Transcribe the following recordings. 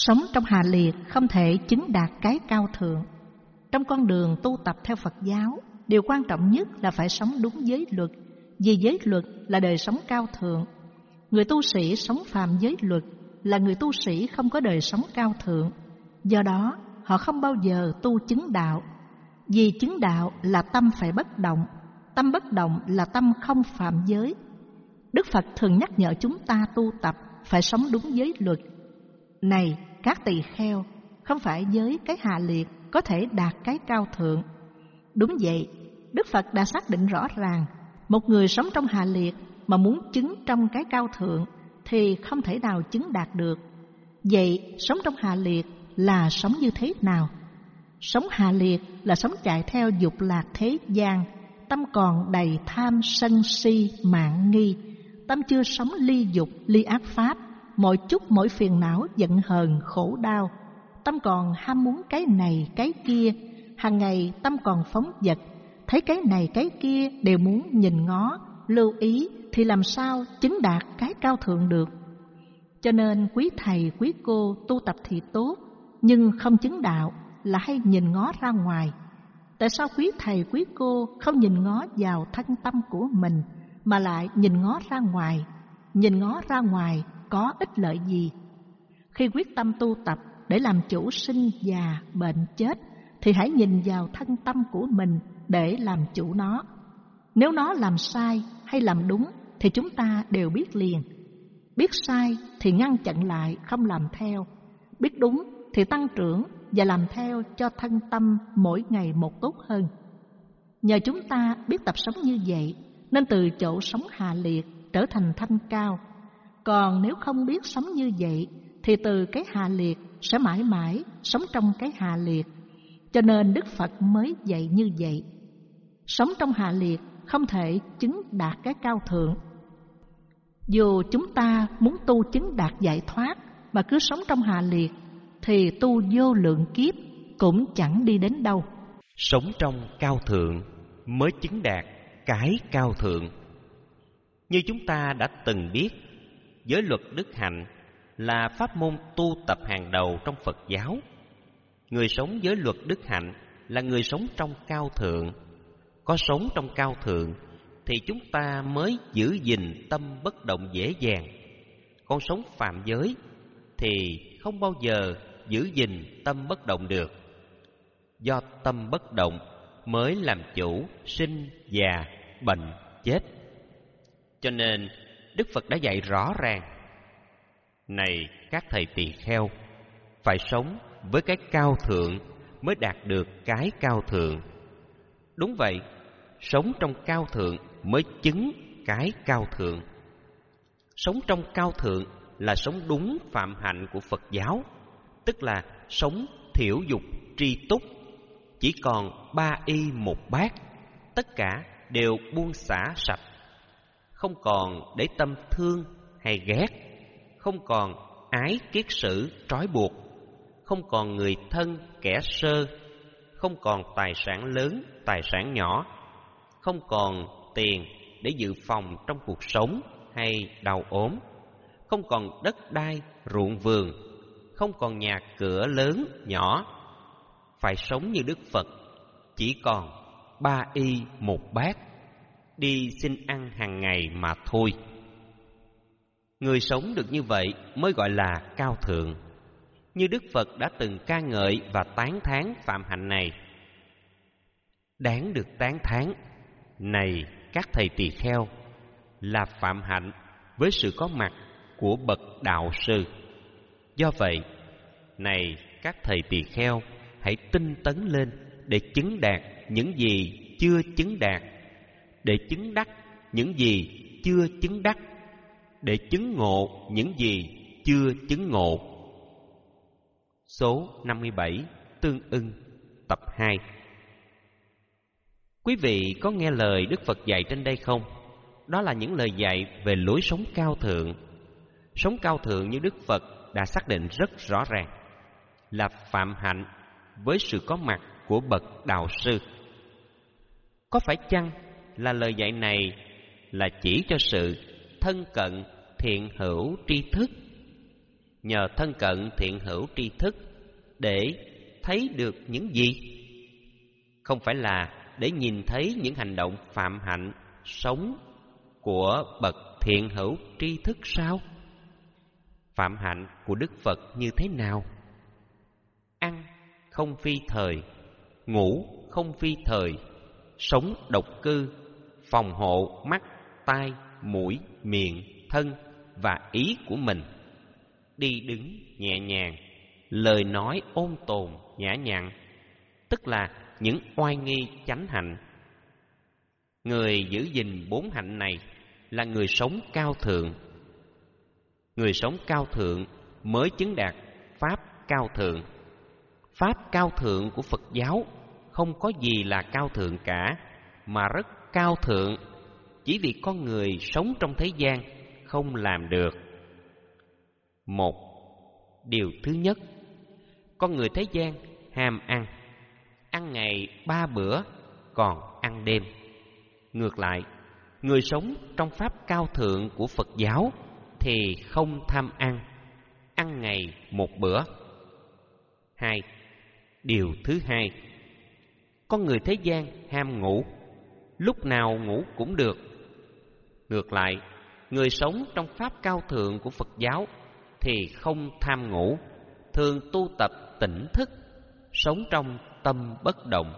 Sống trong hạ liệt không thể chứng đạt cái cao thượng. Trong con đường tu tập theo Phật giáo, điều quan trọng nhất là phải sống đúng giới luật, vì giới luật là đời sống cao thượng. Người tu sĩ sống phạm giới luật là người tu sĩ không có đời sống cao thượng. Do đó, họ không bao giờ tu chứng đạo. Vì chứng đạo là tâm phải bất động, tâm bất động là tâm không phạm giới. Đức Phật thường nhắc nhở chúng ta tu tập phải sống đúng giới luật. Này các tỳ kheo, không phải với cái hạ liệt có thể đạt cái cao thượng. Đúng vậy, Đức Phật đã xác định rõ ràng, một người sống trong hạ liệt mà muốn chứng trong cái cao thượng thì không thể nào chứng đạt được. Vậy sống trong hạ liệt là sống như thế nào? Sống hạ liệt là sống chạy theo dục lạc thế gian, tâm còn đầy tham sân si mạn nghi, tâm chưa sống ly dục ly ác pháp, mỗi chút mỗi phiền não giận hờn khổ đau. Tâm còn ham muốn cái này cái kia, hàng ngày tâm còn phóng dật, thấy cái này cái kia đều muốn nhìn ngó, lưu ý thì làm sao chứng đạt cái cao thượng được. Cho nên quý thầy quý cô tu tập thì tốt, nhưng không chứng đạo là hay nhìn ngó ra ngoài. Tại sao quý thầy quý cô không nhìn ngó vào thân tâm của mình mà lại nhìn ngó ra ngoài? Nhìn ngó ra ngoài có ích lợi gì? Khi quyết tâm tu tập để làm chủ sinh già bệnh chết thì hãy nhìn vào thân tâm của mình để làm chủ nó. Nếu nó làm sai hay làm đúng thì chúng ta đều biết liền. Biết sai thì ngăn chặn lại không làm theo, biết đúng thì tăng trưởng và làm theo cho thân tâm mỗi ngày một tốt hơn. Nhờ chúng ta biết tập sống như vậy nên từ chỗ sống hạ liệt trở thành thanh cao. Còn nếu không biết sống như vậy thì từ cái hạ liệt sẽ mãi mãi sống trong cái hạ liệt. Cho nên Đức Phật mới dạy như vậy. Sống trong hạ liệt không thể chứng đạt cái cao thượng. Dù chúng ta muốn tu chứng đạt giải thoát mà cứ sống trong hạ liệt thì tu vô lượng kiếp cũng chẳng đi đến đâu. Sống trong cao thượng mới chứng đạt cái cao thượng. Như chúng ta đã từng biết, giới luật đức hạnh là pháp môn tu tập hàng đầu trong Phật giáo. Người sống giới luật đức hạnh là người sống trong cao thượng. Có sống trong cao thượng thì chúng ta mới giữ gìn tâm bất động dễ dàng. Còn sống phạm giới thì không bao giờ giữ gìn tâm bất động được. Do tâm bất động mới làm chủ sinh, già, bệnh, chết. Cho nên Đức Phật đã dạy rõ ràng: này các thầy tỳ kheo, phải sống với cái cao thượng mới đạt được cái cao thượng. Đúng vậy, sống trong cao thượng mới chứng cái cao thượng. Sống trong cao thượng là sống đúng phạm hạnh của Phật giáo, tức là sống thiểu dục tri túc, chỉ còn 3 y 1 bát, tất cả đều buông xả sạch, không còn để tâm thương hay ghét, không còn ái kiết sử trói buộc, không còn người thân kẻ sơ, không còn tài sản lớn tài sản nhỏ, không còn tiền để dự phòng trong cuộc sống hay đau ốm, không còn đất đai ruộng vườn, không còn nhà cửa lớn nhỏ. Phải sống như Đức Phật, chỉ còn 3 y 1 bát, đi xin ăn hàng ngày mà thôi. Người sống được như vậy mới gọi là cao thượng. Như Đức Phật đã từng ca ngợi và tán thán phạm hạnh này: đáng được tán thán, này các thầy tỳ kheo, là phạm hạnh với sự có mặt của bậc đạo sư. Do vậy, này các thầy tỳ kheo, hãy tinh tấn lên để chứng đạt những gì chưa chứng đạt, để chứng đắc những gì chưa chứng đắc, để chứng ngộ những gì chưa chứng ngộ. Số 57 tương ưng tập 2. Quý vị có nghe lời Đức Phật dạy trên đây không? Đó là những lời dạy về lối sống cao thượng. Sống cao thượng như Đức Phật đã xác định rất rõ ràng là phạm hạnh với sự có mặt của bậc đạo sư. Có phải chăng là lời dạy này là chỉ cho sự thân cận thiện hữu tri thức? nhờ thân cận thiện hữu tri thức để thấy được những gì? Không phải là để nhìn thấy những hành động phạm hạnh sống của bậc thiện hữu tri thức sao? Phạm hạnh của Đức Phật như thế nào? Ăn không phi thời, ngủ không phi thời, sống độc cư, phòng hộ mắt, tai, mũi, miệng, thân và ý của mình, đi đứng nhẹ nhàng, lời nói ôn tồn nhã nhặn, tức là những oai nghi chánh hạnh. Người giữ gìn 4 hạnh này là người sống cao thượng. Người sống cao thượng mới chứng đạt pháp cao thượng. Pháp cao thượng của Phật giáo không có gì là cao thượng cả, mà rất cao thượng, chỉ vì con người sống trong thế gian không làm được. Một, điều thứ nhất, con người thế gian ham ăn, ăn ngày 3 bữa, còn ăn đêm. Ngược lại, người sống trong pháp cao thượng của Phật giáo thì không tham ăn, ăn ngày 1 bữa. 2. Điều thứ hai, con người thế gian ham ngủ, lúc nào ngủ cũng được. Ngược lại, người sống trong pháp cao thượng của Phật giáo thì không tham ngủ, thường tu tập tỉnh thức, sống trong tâm bất động.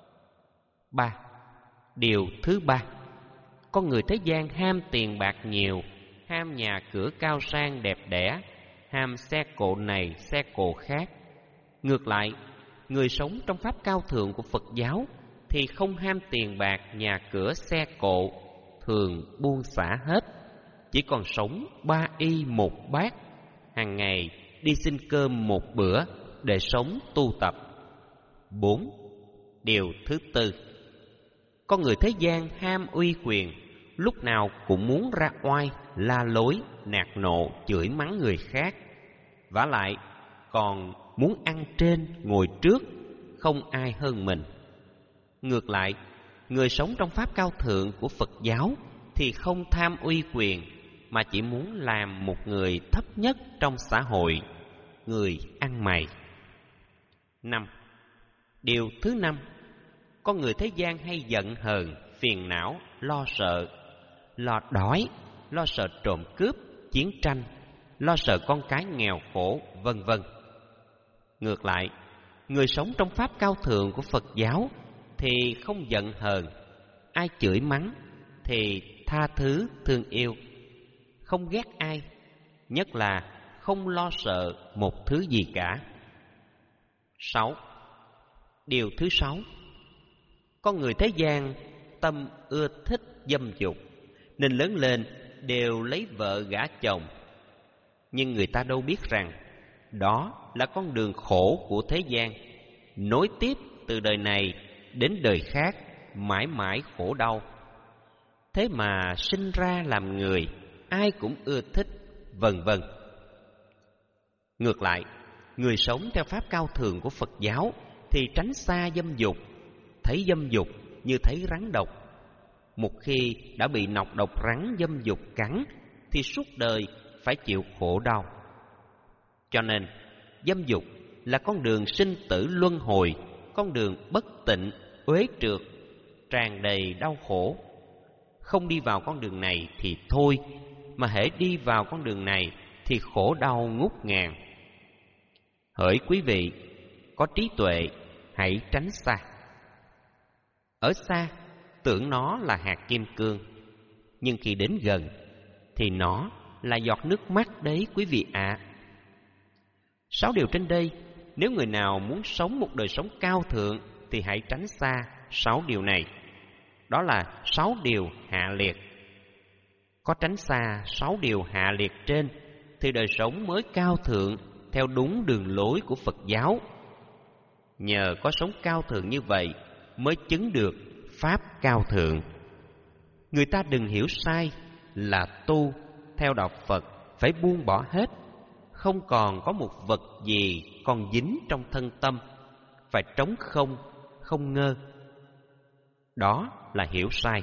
3. Điều thứ ba, con người thế gian ham tiền bạc nhiều, ham nhà cửa cao sang đẹp đẽ, ham xe cộ này xe cộ khác. Ngược lại, người sống trong pháp cao thượng của Phật giáo thì không ham tiền bạc, nhà cửa, xe cộ, thường buông xả hết, chỉ còn sống 3 y 1 bát, hàng ngày đi xin cơm 1 bữa để sống tu tập. 4. Điều thứ tư, con người thế gian ham uy quyền, lúc nào cũng muốn ra oai, la lối, nạt nộ, chửi mắng người khác. Vả lại còn muốn ăn trên, ngồi trước, không ai hơn mình. Ngược lại, người sống trong pháp cao thượng của Phật giáo thì không tham uy quyền, mà chỉ muốn làm một người thấp nhất trong xã hội, người ăn mày. 5. Điều thứ năm, con người thế gian hay giận hờn, phiền não, lo sợ, lo đói, lo sợ trộm cướp, chiến tranh, lo sợ con cái nghèo khổ, vân vân. Ngược lại, người sống trong pháp cao thượng của Phật giáo thì không giận hờn, ai chửi mắng thì tha thứ thương yêu, không ghét ai, nhất là không lo sợ một thứ gì cả. 6. Điều thứ 6, con người thế gian tâm ưa thích dâm dục, nên lớn lên đều lấy vợ gả chồng. Nhưng người ta đâu biết rằng đó là con đường khổ của thế gian, nối tiếp từ đời này đến đời khác, mãi mãi khổ đau. Thế mà sinh ra làm người, ai cũng ưa thích, vân vân. Ngược lại, người sống theo pháp cao thượng của Phật giáo thì tránh xa dâm dục, thấy dâm dục như thấy rắn độc. Một khi đã bị nọc độc rắn dâm dục cắn thì suốt đời phải chịu khổ đau. Cho nên, dâm dục là con đường sinh tử luân hồi, con đường bất tịnh, uế trượt, tràn đầy đau khổ. Không đi vào con đường này thì thôi, mà hễ đi vào con đường này thì khổ đau ngút ngàn. Hỡi quý vị có trí tuệ, hãy tránh xa. Ở xa tưởng nó là hạt kim cương, nhưng khi đến gần thì nó là giọt nước mắt đấy quý vị ạ. 6 điều trên đây, nếu người nào muốn sống một đời sống cao thượng thì hãy tránh xa 6 điều này. Đó là 6 điều hạ liệt. Có tránh xa 6 điều hạ liệt trên thì đời sống mới cao thượng theo đúng đường lối của Phật giáo. Nhờ có sống cao thượng như vậy mới chứng được pháp cao thượng. Người ta đừng hiểu sai là tu theo đạo Phật phải buông bỏ hết, không còn có một vật gì còn dính trong thân tâm, phải trống không, không ngơ. Đó là hiểu sai.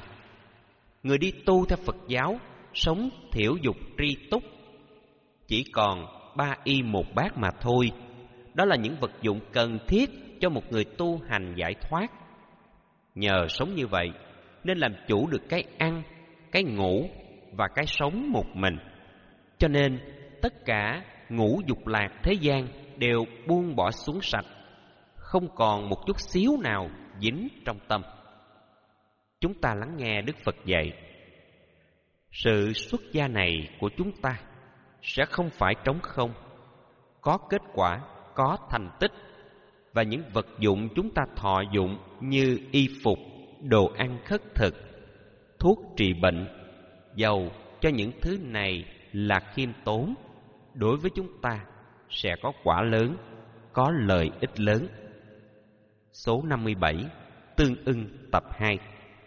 Người đi tu theo Phật giáo sống thiểu dục tri túc, chỉ còn 3 y 1 bát mà thôi. Đó là những vật dụng cần thiết cho một người tu hành giải thoát. Nhờ sống như vậy nên làm chủ được cái ăn, cái ngủ và cái sống một mình. Cho nên tất cả ngũ dục lạc thế gian đều buông bỏ xuống sạch, không còn một chút xíu nào dính trong tâm. Chúng ta lắng nghe Đức Phật dạy, sự xuất gia này của chúng ta sẽ không phải trống không, có kết quả, có thành tích. Và những vật dụng chúng ta thọ dụng như y phục, đồ ăn khất thực, thuốc trị bệnh, dầu cho những thứ này là khiêm tốn, đối với chúng ta sẽ có quả lớn, có lợi ích lớn. Số 57, tương ưng tập 2.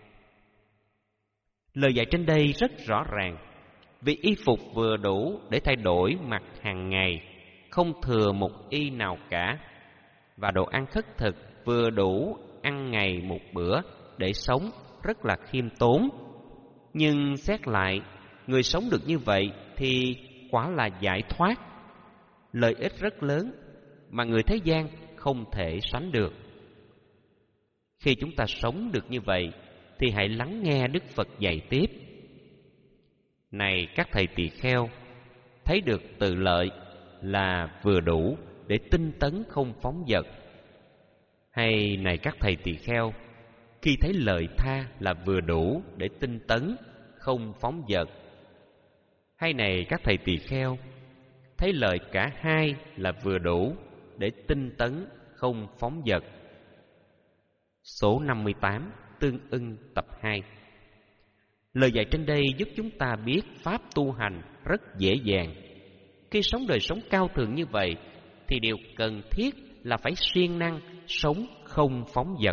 Lời dạy trên đây rất rõ ràng. Vì y phục vừa đủ để thay đổi mặc hàng ngày, không thừa một y nào cả. Và đồ ăn khất thực vừa đủ ăn ngày một bữa để sống rất là khiêm tốn. Nhưng xét lại, người sống được như vậy thì quả là giải thoát, lợi ích rất lớn mà người thế gian không thể sánh được. Khi chúng ta sống được như vậy thì hãy lắng nghe Đức Phật dạy tiếp. Này các thầy tỳ kheo, thấy được tự lợi là vừa đủ để tinh tấn không phóng dật. Hay này các thầy tỳ kheo, khi thấy lợi tha là vừa đủ để tinh tấn không phóng dật. Hay này các thầy tỳ kheo, thấy lợi cả hai là vừa đủ để tinh tấn không phóng dật. Số 58, tương ưng tập 2. Lời dạy trên đây giúp chúng ta biết pháp tu hành rất dễ dàng. Khi sống đời sống cao thượng như vậy thì điều cần thiết là phải siêng năng sống không phóng dật.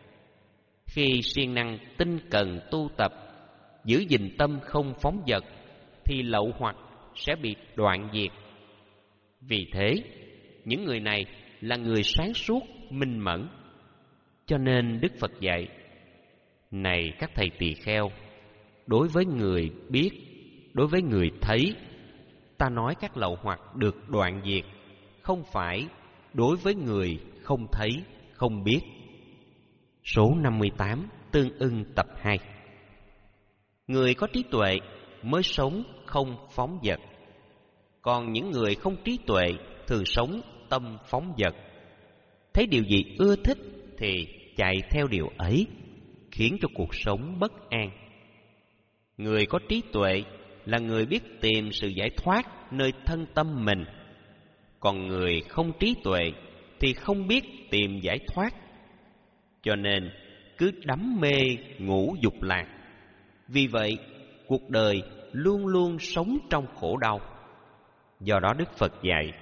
Khi siêng năng tinh cần tu tập, giữ gìn tâm không phóng dật thì lậu hoặc sẽ bị đoạn diệt. Vì thế, những người này là người sáng suốt, minh mẫn. Cho nên Đức Phật dạy, này các thầy tỳ kheo, đối với người biết, đối với người thấy, ta nói các lậu hoặc được đoạn diệt, không phải đối với người không thấy, không biết. Số 58, tương ưng tập 2. Người có trí tuệ mới sống không phóng dật, còn những người không trí tuệ thường sống tâm phóng dật. Thấy điều gì ưa thích thì chạy theo điều ấy, khiến cho cuộc sống bất an. Người có trí tuệ là người biết tìm sự giải thoát nơi thân tâm mình, còn người không trí tuệ thì không biết tìm giải thoát. Cho nên cứ đắm mê ngũ dục lạc. Vì vậy cuộc đời luôn luôn sống trong khổ đau. Do đó Đức Phật dạy,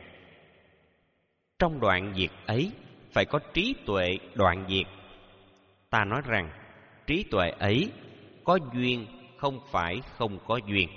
trong đoạn diệt ấy phải có trí tuệ đoạn diệt. Ta nói rằng trí tuệ ấy có duyên, không phải không có duyên.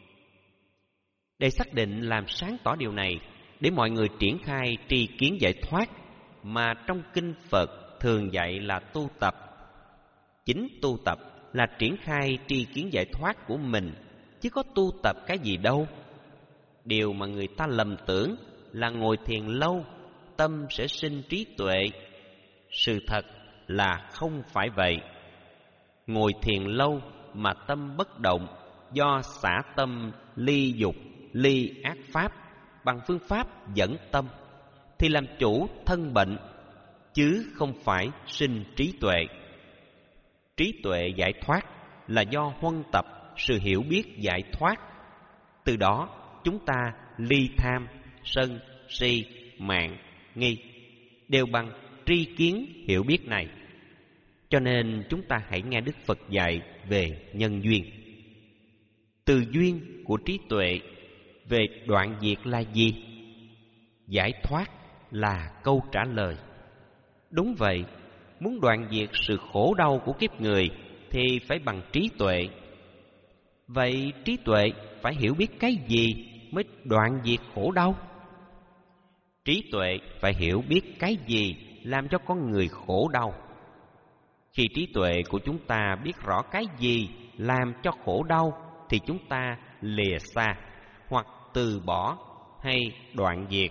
Để xác định làm sáng tỏ điều này, để mọi người triển khai tri kiến giải thoát mà trong kinh Phật thường dạy là tu tập. Chính tu tập là triển khai tri kiến giải thoát của mình, chứ có tu tập cái gì đâu. Điều mà người ta lầm tưởng là ngồi thiền lâu tâm sẽ sinh trí tuệ. Sự thật là không phải vậy. Ngồi thiền lâu mà tâm bất động, do xả tâm ly dục, ly ác pháp bằng phương pháp dẫn tâm, thì làm chủ thân bệnh, chứ không phải sinh trí tuệ. Trí tuệ giải thoát là do huân tập sự hiểu biết giải thoát. Từ đó chúng ta ly tham, sân, si, mạn, nghi đều bằng tri kiến hiểu biết này. Cho nên chúng ta hãy nghe Đức Phật dạy về nhân duyên. Từ duyên của trí tuệ về đoạn diệt là gì? Giải thoát là câu trả lời. Đúng vậy, muốn đoạn diệt sự khổ đau của kiếp người thì phải bằng trí tuệ. Vậy trí tuệ phải hiểu biết cái gì mới đoạn diệt khổ đau? Trí tuệ phải hiểu biết cái gì làm cho con người khổ đau. Khi trí tuệ của chúng ta biết rõ cái gì làm cho khổ đau thì chúng ta lìa xa hoặc từ bỏ hay đoạn diệt,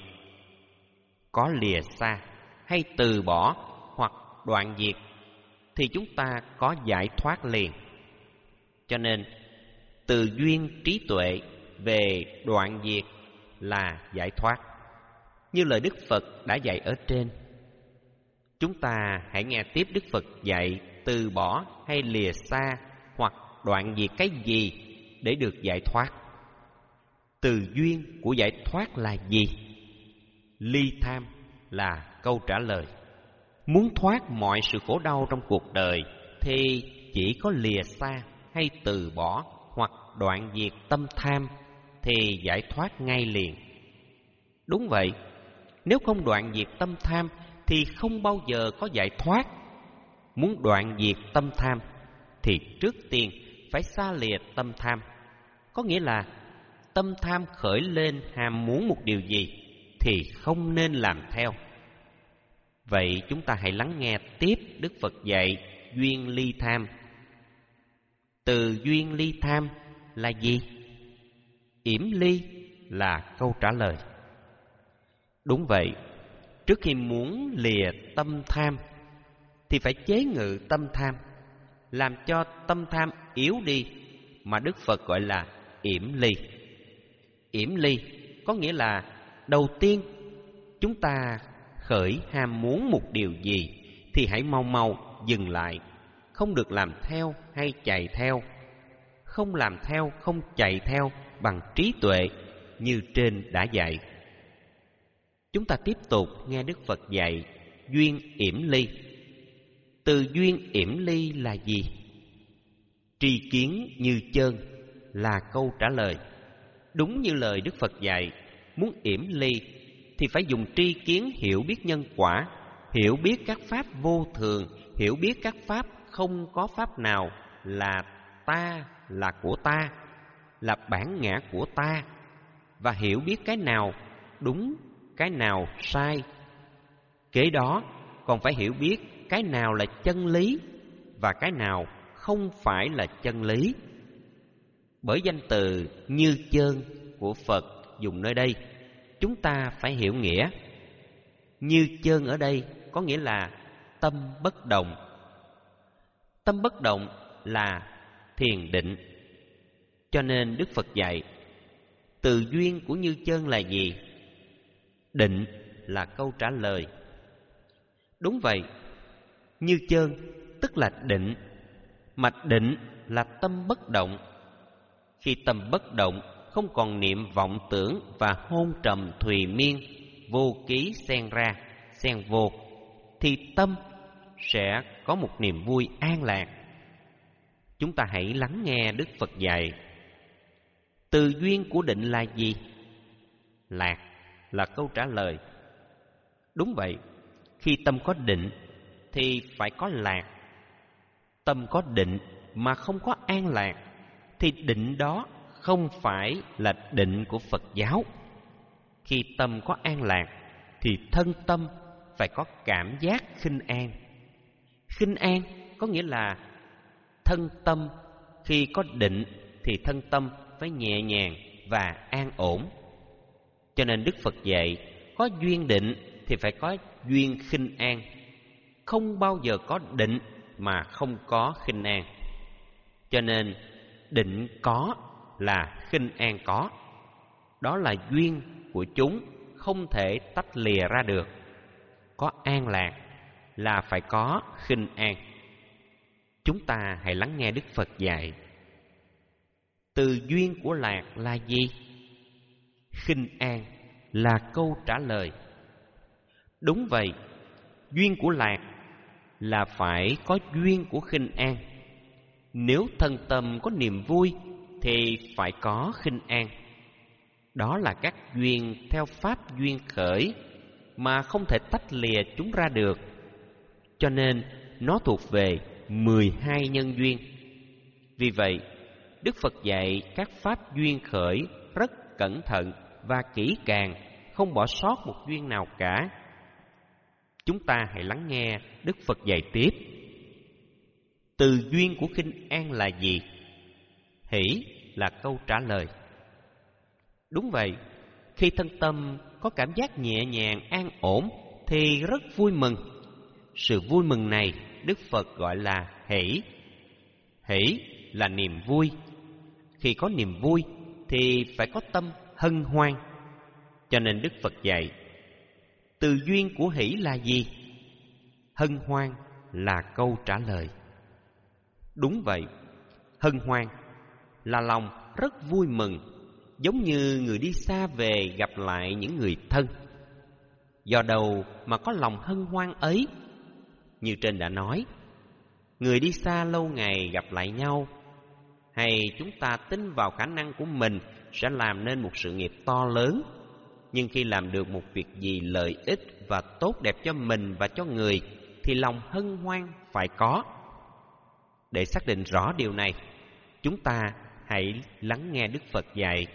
có lìa xa hay từ bỏ hoặc đoạn diệt, thì chúng ta có giải thoát liền. Cho nên từ duyên trí tuệ về đoạn diệt là giải thoát, như lời Đức Phật đã dạy ở trên. Chúng ta hãy nghe tiếp Đức Phật dạy từ bỏ hay lìa xa hoặc đoạn diệt cái gì để được giải thoát. Từ duyên của giải thoát là gì? Ly tham là câu trả lời. Muốn thoát mọi sự khổ đau trong cuộc đời thì chỉ có lìa xa hay từ bỏ hoặc đoạn diệt tâm tham thì giải thoát ngay liền. Đúng vậy, nếu không đoạn diệt tâm tham thì không bao giờ có giải thoát. Muốn đoạn diệt tâm tham thì trước tiên phải xa lìa tâm tham. Có nghĩa là tâm tham khởi lên ham muốn một điều gì thì không nên làm theo. Vậy chúng ta hãy lắng nghe tiếp Đức Phật dạy duyên ly tham. Từ duyên ly tham là gì? Yểm ly là câu trả lời. Đúng vậy, trước khi muốn lìa tâm tham thì phải chế ngự tâm tham, làm cho tâm tham yếu đi, mà Đức Phật gọi là yểm ly. Yểm ly có nghĩa là đầu tiên chúng ta khởi ham muốn một điều gì thì hãy mau mau dừng lại, không được làm theo hay chạy theo. Không làm theo, không chạy theo bằng trí tuệ như trên đã dạy. Chúng ta tiếp tục nghe Đức Phật dạy duyên yểm ly. Từ duyên yểm ly là gì? Tri kiến như chơn là câu trả lời. Đúng như lời Đức Phật dạy, muốn yểm ly thì phải dùng tri kiến hiểu biết nhân quả, hiểu biết các pháp vô thường, hiểu biết các pháp không có pháp nào là ta, là của ta, là bản ngã của ta, và hiểu biết cái nào đúng, cái nào sai. Kế đó còn phải hiểu biết cái nào là chân lý và cái nào không phải là chân lý. Bởi danh từ như chơn của Phật dùng nơi đây, chúng ta phải hiểu nghĩa. Như chơn ở đây có nghĩa là tâm bất động. Tâm bất động là thiền định. Cho nên Đức Phật dạy từ duyên của như chơn là gì? Định là câu trả lời. Đúng vậy, như chơn tức là định, mà định là tâm bất động. Khi tâm bất động, không còn niệm vọng tưởng và hôn trầm thùy miên, vô ký xen ra, xen vô, thì tâm sẽ có một niềm vui an lạc. Chúng ta hãy lắng nghe Đức Phật dạy. Từ duyên của định là gì? Lạc là câu trả lời. Đúng vậy, khi tâm có định thì phải có lạc. Tâm có định mà không có an lạc thì định đó không phải là định của Phật giáo. Khi tâm có an lạc thì thân tâm phải có cảm giác khinh an. Khinh an có nghĩa là thân tâm khi có định thì thân tâm phải nhẹ nhàng và an ổn. Cho nên Đức Phật dạy có duyên định thì phải có duyên khinh an. Không bao giờ có định mà không có khinh an. Cho nên định có là khinh an có. Đó là duyên của chúng, không thể tách lìa ra được. Có an lạc là phải có khinh an. Chúng ta hãy lắng nghe Đức Phật dạy. Từ duyên của lạc là gì? Khinh an là câu trả lời. Đúng vậy, duyên của lạc là phải có duyên của khinh an. Nếu thân tâm có niềm vui thì phải có khinh an. Đó là các duyên theo pháp duyên khởi mà không thể tách lìa chúng ra được. Cho nên nó thuộc về 12 nhân duyên. Vì vậy, Đức Phật dạy các pháp duyên khởi rất cẩn thận và kỹ càng, không bỏ sót một duyên nào cả. Chúng ta hãy lắng nghe Đức Phật dạy tiếp. Từ duyên của khinh an là gì? Hỷ là câu trả lời. Đúng vậy, Khi thân tâm có cảm giác nhẹ nhàng, an ổn thì rất vui mừng. Sự vui mừng này Đức Phật gọi là hỷ. Hỷ là niềm vui. Khi có niềm vui thì phải có tâm hân hoan. Cho nên Đức Phật dạy, từ duyên của hỷ là gì? Hân hoan là câu trả lời. Đúng vậy, hân hoan là lòng rất vui mừng, giống như người đi xa về gặp lại những người thân. Do đâu mà có lòng hân hoan ấy? Như trên đã nói, người đi xa lâu ngày gặp lại nhau, hay chúng ta tin vào khả năng của mình sẽ làm nên một sự nghiệp to lớn. Nhưng khi làm được một việc gì lợi ích và tốt đẹp cho mình và cho người thì lòng hân hoan phải có. Để xác định rõ điều này, chúng ta hãy lắng nghe Đức Phật dạy.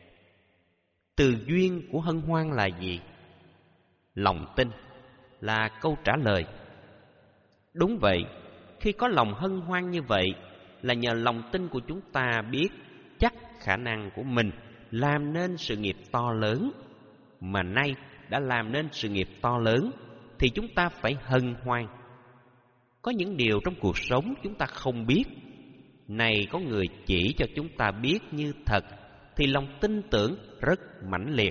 Từ duyên của hân hoan là gì? Lòng tin là câu trả lời. Đúng vậy, khi có lòng hân hoan như vậy là nhờ lòng tin của chúng ta biết chắc khả năng của mình làm nên sự nghiệp to lớn. Mà nay đã làm nên sự nghiệp to lớn thì chúng ta phải hân hoan. Có những điều trong cuộc sống chúng ta không biết, này có người chỉ cho chúng ta biết như thật thì lòng tin tưởng rất mãnh liệt.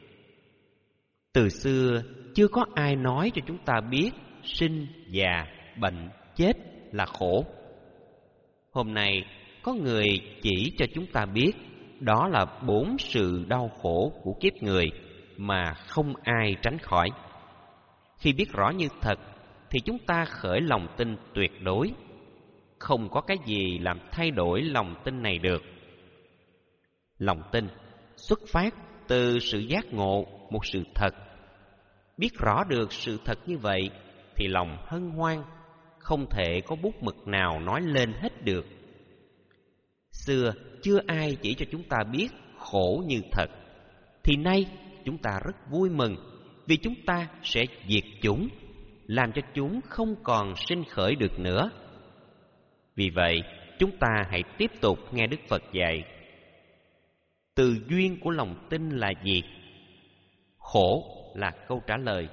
Từ xưa chưa có ai nói cho chúng ta biết sinh, già, bệnh, chết là khổ. Hôm nay có người chỉ cho chúng ta biết đó là 4 sự đau khổ của kiếp người mà không ai tránh khỏi. Khi biết rõ như thật thì chúng ta khởi lòng tin tuyệt đối. Không có cái gì làm thay đổi lòng tin này được. Lòng tin xuất phát từ sự giác ngộ một sự thật. Biết rõ được sự thật như vậy thì lòng hân hoan không thể có bút mực nào nói lên hết được. Xưa chưa ai chỉ cho chúng ta biết khổ như thật, thì nay chúng ta rất vui mừng vì chúng ta sẽ diệt chúng, làm cho chúng không còn sinh khởi được nữa. Vì vậy, chúng ta hãy tiếp tục nghe Đức Phật dạy. Từ duyên của lòng tin là gì? Khổ là câu trả lời.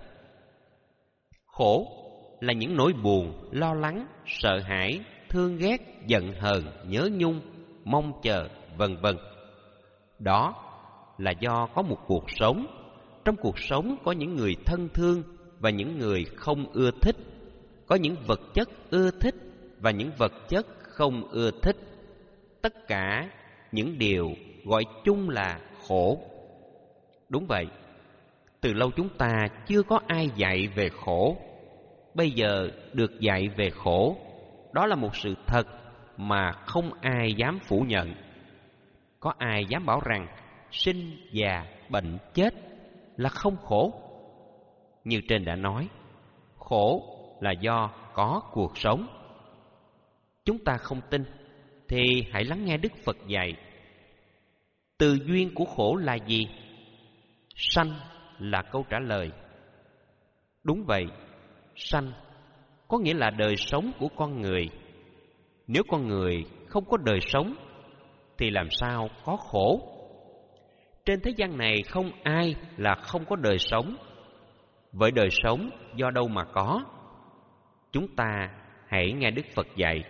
Khổ là những nỗi buồn, lo lắng, sợ hãi, thương ghét, giận hờn, nhớ nhung, mong chờ, vân vân. Đó là do có một cuộc sống. Trong cuộc sống có những người thân thương và những người không ưa thích. Có những vật chất ưa thích và những vật chất không ưa thích. Tất cả những điều gọi chung là khổ. Đúng vậy, từ lâu chúng ta chưa có ai dạy về khổ. Bây giờ được dạy về khổ, đó là một sự thật mà không ai dám phủ nhận. Có ai dám bảo rằng sinh, già, bệnh, chết là không khổ? Như trên đã nói, khổ là do có cuộc sống. Chúng ta không tin thì hãy lắng nghe Đức Phật dạy. Từ duyên của khổ là gì? Sanh là câu trả lời. Đúng vậy, sanh có nghĩa là đời sống của con người. Nếu con người không có đời sống thì làm sao có khổ? Trên thế gian này không ai là không có đời sống. Vậy đời sống do đâu mà có? Chúng ta hãy nghe Đức Phật dạy.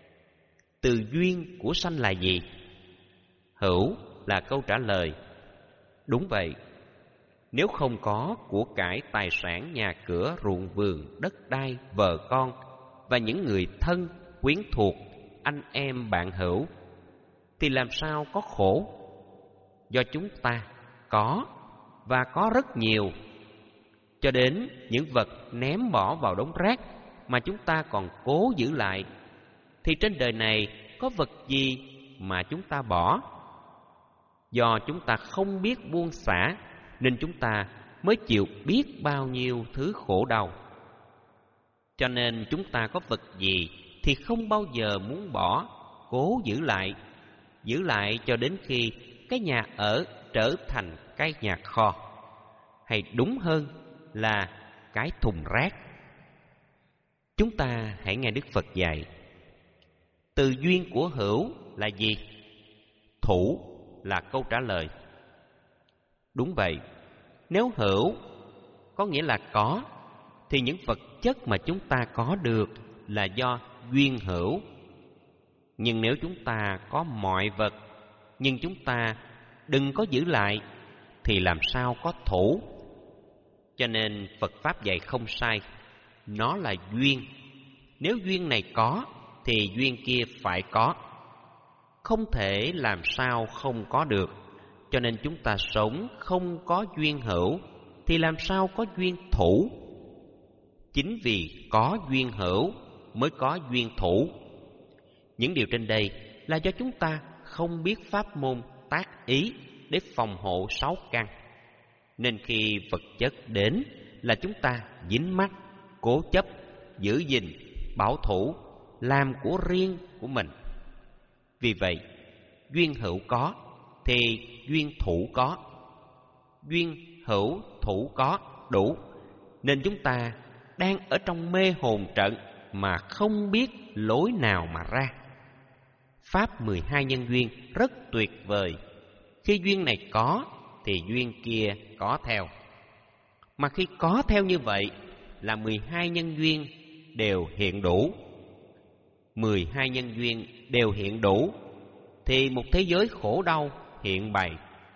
Từ duyên của sanh là gì? Hữu là câu trả lời. Đúng vậy, nếu không có của cải tài sản, nhà cửa, ruộng vườn, đất đai, vợ con và những người thân, quyến thuộc, anh em, bạn hữu thì làm sao có khổ? Do chúng ta có và có rất nhiều, cho đến những vật ném bỏ vào đống rác mà chúng ta còn cố giữ lại. Thì trên đời này có vật gì mà chúng ta bỏ? Do chúng ta không biết buông xả nên chúng ta mới chịu biết bao nhiêu thứ khổ đau. Cho nên chúng ta có vật gì thì không bao giờ muốn bỏ, cố giữ lại cho đến khi cái nhà ở trở thành cái nhà kho, hay đúng hơn là cái thùng rác. Chúng ta hãy nghe Đức Phật dạy. Từ duyên của hữu là gì? Thủ là câu trả lời. Đúng vậy, nếu hữu có nghĩa là có, thì những vật chất mà chúng ta có được là do duyên hữu. Nhưng nếu chúng ta có mọi vật, nhưng chúng ta đừng có giữ lại, thì làm sao có thủ? Cho nên Phật Pháp dạy không sai, nó là duyên. Nếu duyên này có, thì duyên kia phải có. Không thể làm sao không có được. Cho nên chúng ta sống không có duyên hữu, thì làm sao có duyên thủ? Chính vì có duyên hữu mới có duyên thủ. Những điều trên đây là do chúng ta không biết pháp môn tác ý để phòng hộ sáu căn. Nên khi vật chất đến là chúng ta dính mắc, cố chấp, giữ gìn, bảo thủ, làm của riêng của mình. Vì vậy, duyên hữu có thì duyên thủ có. Duyên hữu thủ có đủ. Nên chúng ta đang ở trong mê hồn trận mà không biết lối nào mà ra. Pháp 12 nhân duyên rất tuyệt vời. Khi duyên này có thì duyên kia có theo. Mà khi có theo như vậy là 12 nhân duyên đều hiện đủ. 12 nhân duyên đều hiện đủ thì một thế giới khổ đau hiện bày.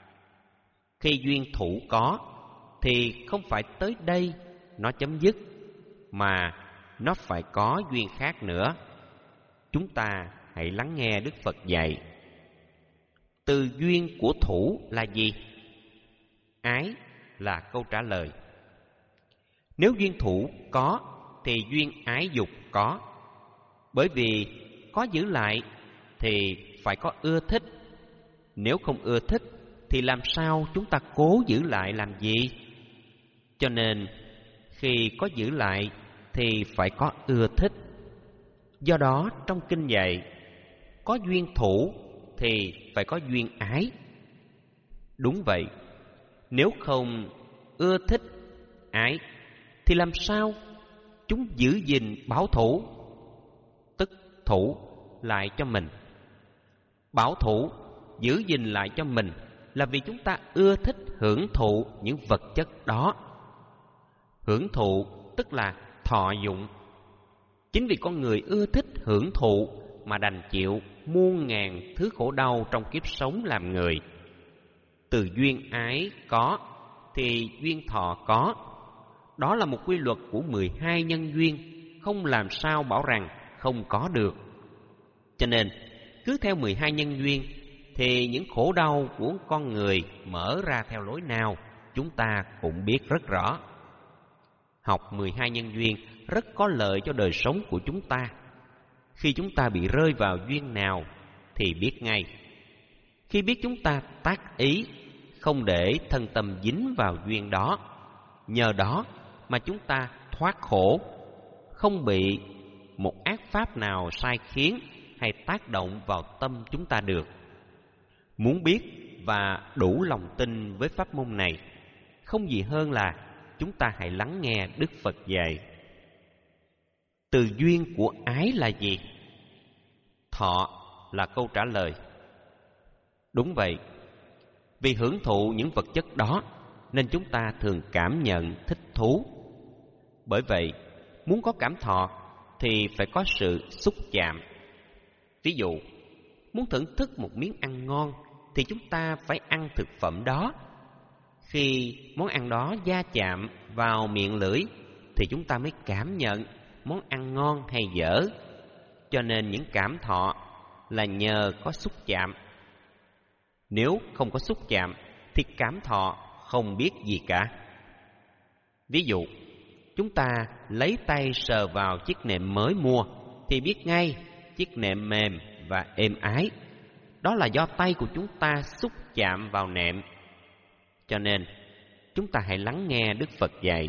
Khi duyên thủ có thì không phải tới đây nó chấm dứt, mà nó phải có duyên khác nữa. Chúng ta hãy lắng nghe Đức Phật dạy. Từ duyên của thủ là gì? Ái là câu trả lời. Nếu duyên thủ có thì duyên ái dục có. Bởi vì có giữ lại thì phải có ưa thích. Nếu không ưa thích thì làm sao chúng ta cố giữ lại làm gì? Cho nên khi có giữ lại thì phải có ưa thích. Do đó trong kinh dạy, có duyên thủ thì phải có duyên ái. Đúng vậy, nếu không ưa thích ái thì làm sao chúng giữ gìn bảo thủ, tức thủ lại cho mình. Bảo thủ giữ gìn lại cho mình là vì chúng ta ưa thích hưởng thụ những vật chất đó. Hưởng thụ tức là thọ dụng. Chính vì con người ưa thích hưởng thụ mà đành chịu muôn ngàn thứ khổ đau trong kiếp sống làm người. Từ duyên ái có thì duyên thọ có. Đó là một quy luật của 12 nhân duyên, không làm sao bảo rằng không có được. Cho nên cứ theo 12 nhân duyên thì những khổ đau của con người mở ra theo lối nào chúng ta cũng biết rất rõ. Học 12 nhân duyên rất có lợi cho đời sống của chúng ta. Khi chúng ta bị rơi vào duyên nào thì biết ngay. Khi biết chúng ta tác ý, không để thân tâm dính vào duyên đó, nhờ đó mà chúng ta thoát khổ, không bị một ác pháp nào sai khiến hay tác động vào tâm chúng ta được. Muốn biết và đủ lòng tin với pháp môn này, không gì hơn là chúng ta hãy lắng nghe Đức Phật dạy. Từ duyên của ái là gì? Thọ là câu trả lời. Đúng vậy, vì hưởng thụ những vật chất đó nên chúng ta thường cảm nhận thích thú. Bởi vậy, muốn có cảm thọ thì phải có sự xúc chạm. Ví dụ, muốn thưởng thức một miếng ăn ngon thì chúng ta phải ăn thực phẩm đó. Khi món ăn đó va chạm vào miệng lưỡi thì chúng ta mới cảm nhận món ăn ngon hay dở. Cho nên những cảm thọ là nhờ có xúc chạm. Nếu không có xúc chạm thì cảm thọ không biết gì cả. Ví dụ, chúng ta lấy tay sờ vào chiếc nệm mới mua thì biết ngay chiếc nệm mềm và êm ái. Đó là do tay của chúng ta xúc chạm vào nệm. Cho nên, chúng ta hãy lắng nghe Đức Phật dạy.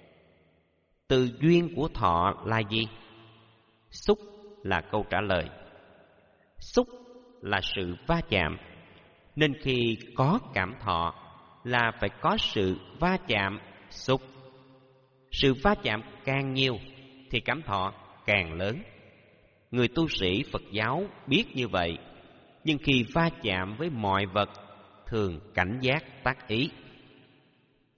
Từ duyên của thọ là gì? Xúc là câu trả lời. Xúc là sự va chạm. Nên khi có cảm thọ là phải có sự va chạm, xúc. Sự va chạm càng nhiều thì cảm thọ càng lớn. Người tu sĩ Phật giáo biết như vậy, nhưng khi va chạm với mọi vật thường cảnh giác tác ý.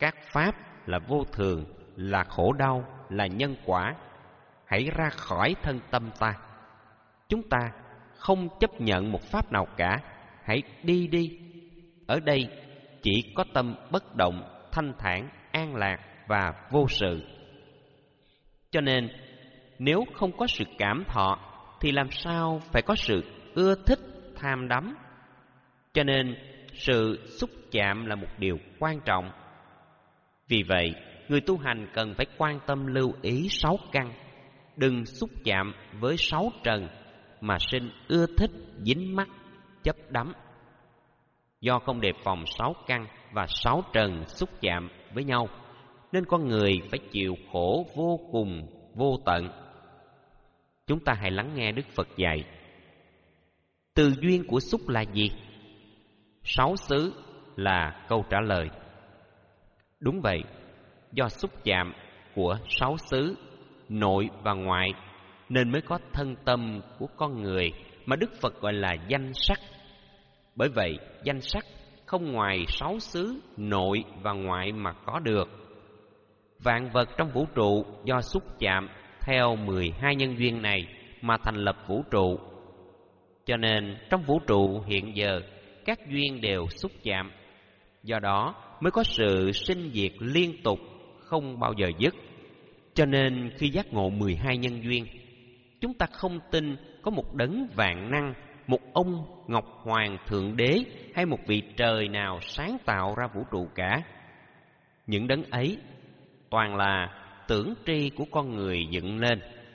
các pháp là vô thường, là khổ đau, là nhân quả. Hãy ra khỏi thân tâm ta. Chúng ta không chấp nhận một pháp nào cả. Hãy đi đi. Ở đây chỉ có tâm bất động, thanh thản, an lạc và vô sự. Cho nên nếu không có sự cảm thọ thì làm sao phải có sự ưa thích, tham đắm. Cho nên sự xúc chạm là một điều quan trọng. Vì vậy, người tu hành cần phải quan tâm lưu ý 6 căn. Đừng xúc chạm với 6 trần mà sinh ưa thích, dính mắc, chấp đắm. Do không đề phòng 6 căn và 6 trần xúc chạm với nhau, nên con người phải chịu khổ vô cùng, vô tận. Chúng ta hãy lắng nghe Đức Phật dạy. Từ duyên của xúc là gì? 6 xứ là câu trả lời. Đúng vậy, do xúc chạm của 6 xứ, nội và ngoại, nên mới có thân tâm của con người mà Đức Phật gọi là danh sắc. Bởi vậy, danh sắc không ngoài 6 xứ nội và ngoại mà có được. Vạn vật trong vũ trụ do xúc chạm theo 12 nhân duyên này mà thành lập vũ trụ. Cho nên trong vũ trụ hiện giờ các duyên đều xúc chạm. Do đó mới có sự sinh diệt liên tục, không bao giờ dứt. Cho nên khi giác ngộ 12 nhân duyên, chúng ta không tin có một đấng vạn năng, một ông Ngọc Hoàng Thượng Đế hay một vị trời nào sáng tạo ra vũ trụ cả. Những đấng ấy toàn là tưởng tri của con người dựng lên.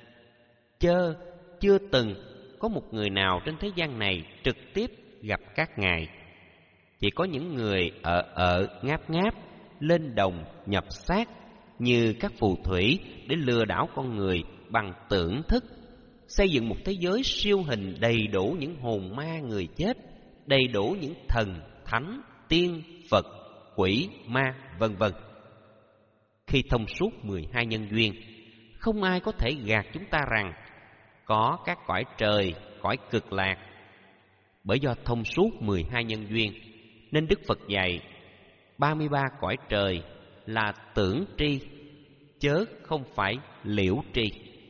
Chưa từng có một người nào trên thế gian này trực tiếp gặp các ngài. Chỉ có những người ngáp ngáp, lên đồng nhập xác như các phù thủy để lừa đảo con người bằng tưởng thức, xây dựng một thế giới siêu hình đầy đủ những hồn ma người chết, đầy đủ những thần, thánh, tiên, Phật, quỷ, ma, vân vân. Khi thông suốt 12 nhân duyên, không ai có thể gạt chúng ta rằng có các cõi trời, cõi cực lạc. Bởi do thông suốt 12 nhân duyên, nên Đức Phật dạy 33 cõi trời là tưởng tri, chớ không phải liễu tri.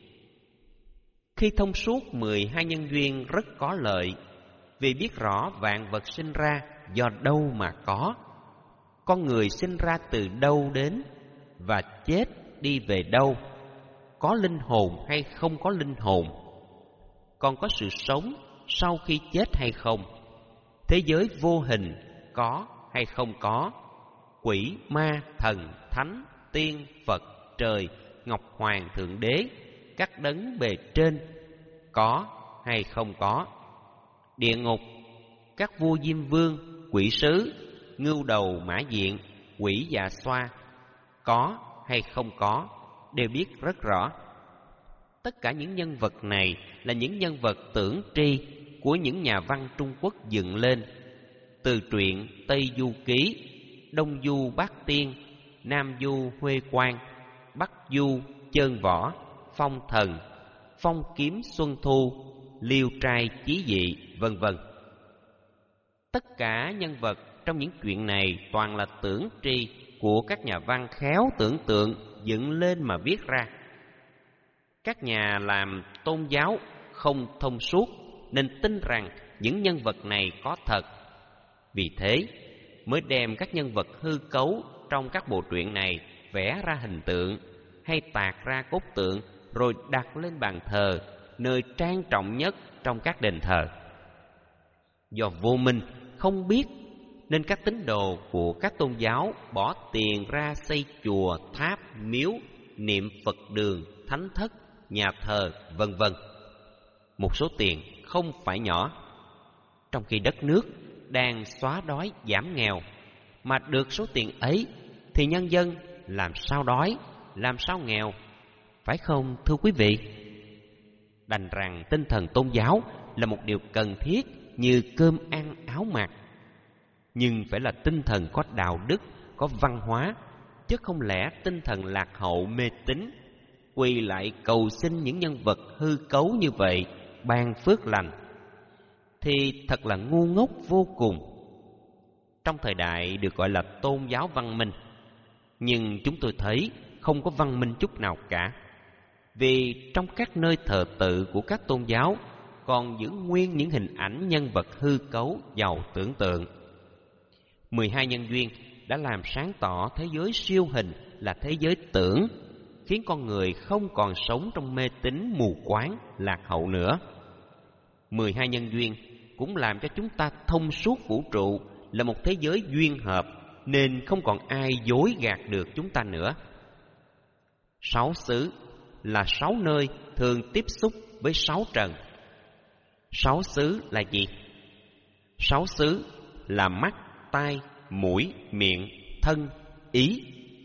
Khi thông suốt 12 nhân duyên rất có lợi, vì biết rõ vạn vật sinh ra do đâu mà có, con người sinh ra từ đâu đến và chết đi về đâu, có linh hồn hay không có linh hồn, còn có sự sống sau khi chết hay không, thế giới vô hình có hay không có, quỷ, ma, thần, thánh, tiên, Phật, trời, Ngọc Hoàng Thượng Đế, các đấng bề trên có hay không có, địa ngục, các vua Diêm Vương, quỷ sứ, ngưu đầu mã diện, quỷ dạ xoa, có hay không có, đều biết rất rõ. Tất cả những nhân vật này là những nhân vật tưởng tri của những nhà văn Trung Quốc dựng lên, từ truyện Tây Du Ký, Đông Du Bát Tiên, Nam Du Huê Quang, Bắc Du Chơn Võ, Phong Thần, Phong Kiếm Xuân Thu, Liêu Trai Chí Dị, vân vân. Tất cả nhân vật trong những chuyện này toàn là tưởng tri của các nhà văn khéo tưởng tượng dựng lên mà viết ra. Các nhà làm tôn giáo không thông suốt nên tin rằng những nhân vật này có thật. Vì thế mới đem các nhân vật hư cấu trong các bộ truyện này vẽ ra hình tượng hay tạc ra cốt tượng rồi đặt lên bàn thờ, nơi trang trọng nhất trong các đền thờ. Do vô minh không biết nên các tín đồ của các tôn giáo bỏ tiền ra xây chùa, tháp, miếu, niệm Phật đường, thánh thất, nhà thờ, vân vân. Một số tiền không phải nhỏ. Trong khi đất nước đang xóa đói giảm nghèo, mà được số tiền ấy thì nhân dân làm sao đói, làm sao nghèo, phải không thưa quý vị? Đành rằng tinh thần tôn giáo là một điều cần thiết như cơm ăn áo mặc, nhưng phải là tinh thần có đạo đức, có văn hóa, chứ không lẽ tinh thần lạc hậu mê tín, quỳ lại cầu xin những nhân vật hư cấu như vậy ban phước lành, thì thật là ngu ngốc vô cùng. Trong thời đại được gọi là tôn giáo văn minh, Nhưng chúng tôi thấy không có văn minh chút nào cả. Vì trong các nơi thờ tự của các tôn giáo còn giữ nguyên những hình ảnh nhân vật hư cấu giàu tưởng tượng. 12 nhân duyên đã làm sáng tỏ thế giới siêu hình là thế giới tưởng, khiến con người không còn sống trong mê tín mù quáng, lạc hậu nữa. 12 nhân duyên cũng làm cho chúng ta thông suốt vũ trụ là một thế giới duyên hợp, nên không còn ai dối gạt được chúng ta nữa. 6 xứ là 6 nơi thường tiếp xúc với 6 trần. 6 xứ là gì? 6 xứ là mắt, tai, mũi, miệng, thân, ý.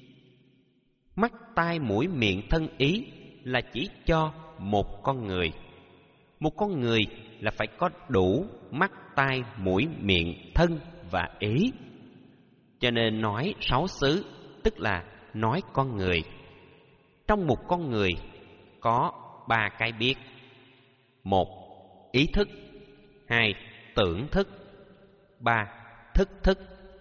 Mắt, tai, mũi, miệng, thân, ý là chỉ cho một con người. Một con người là phải có đủ mắt, tai, mũi, miệng, thân và ý. Cho nên nói 6 xứ tức là nói con người. Trong một con người có 3 cái biết. 1. Ý thức. 2. Tưởng thức. 3. Thức thức.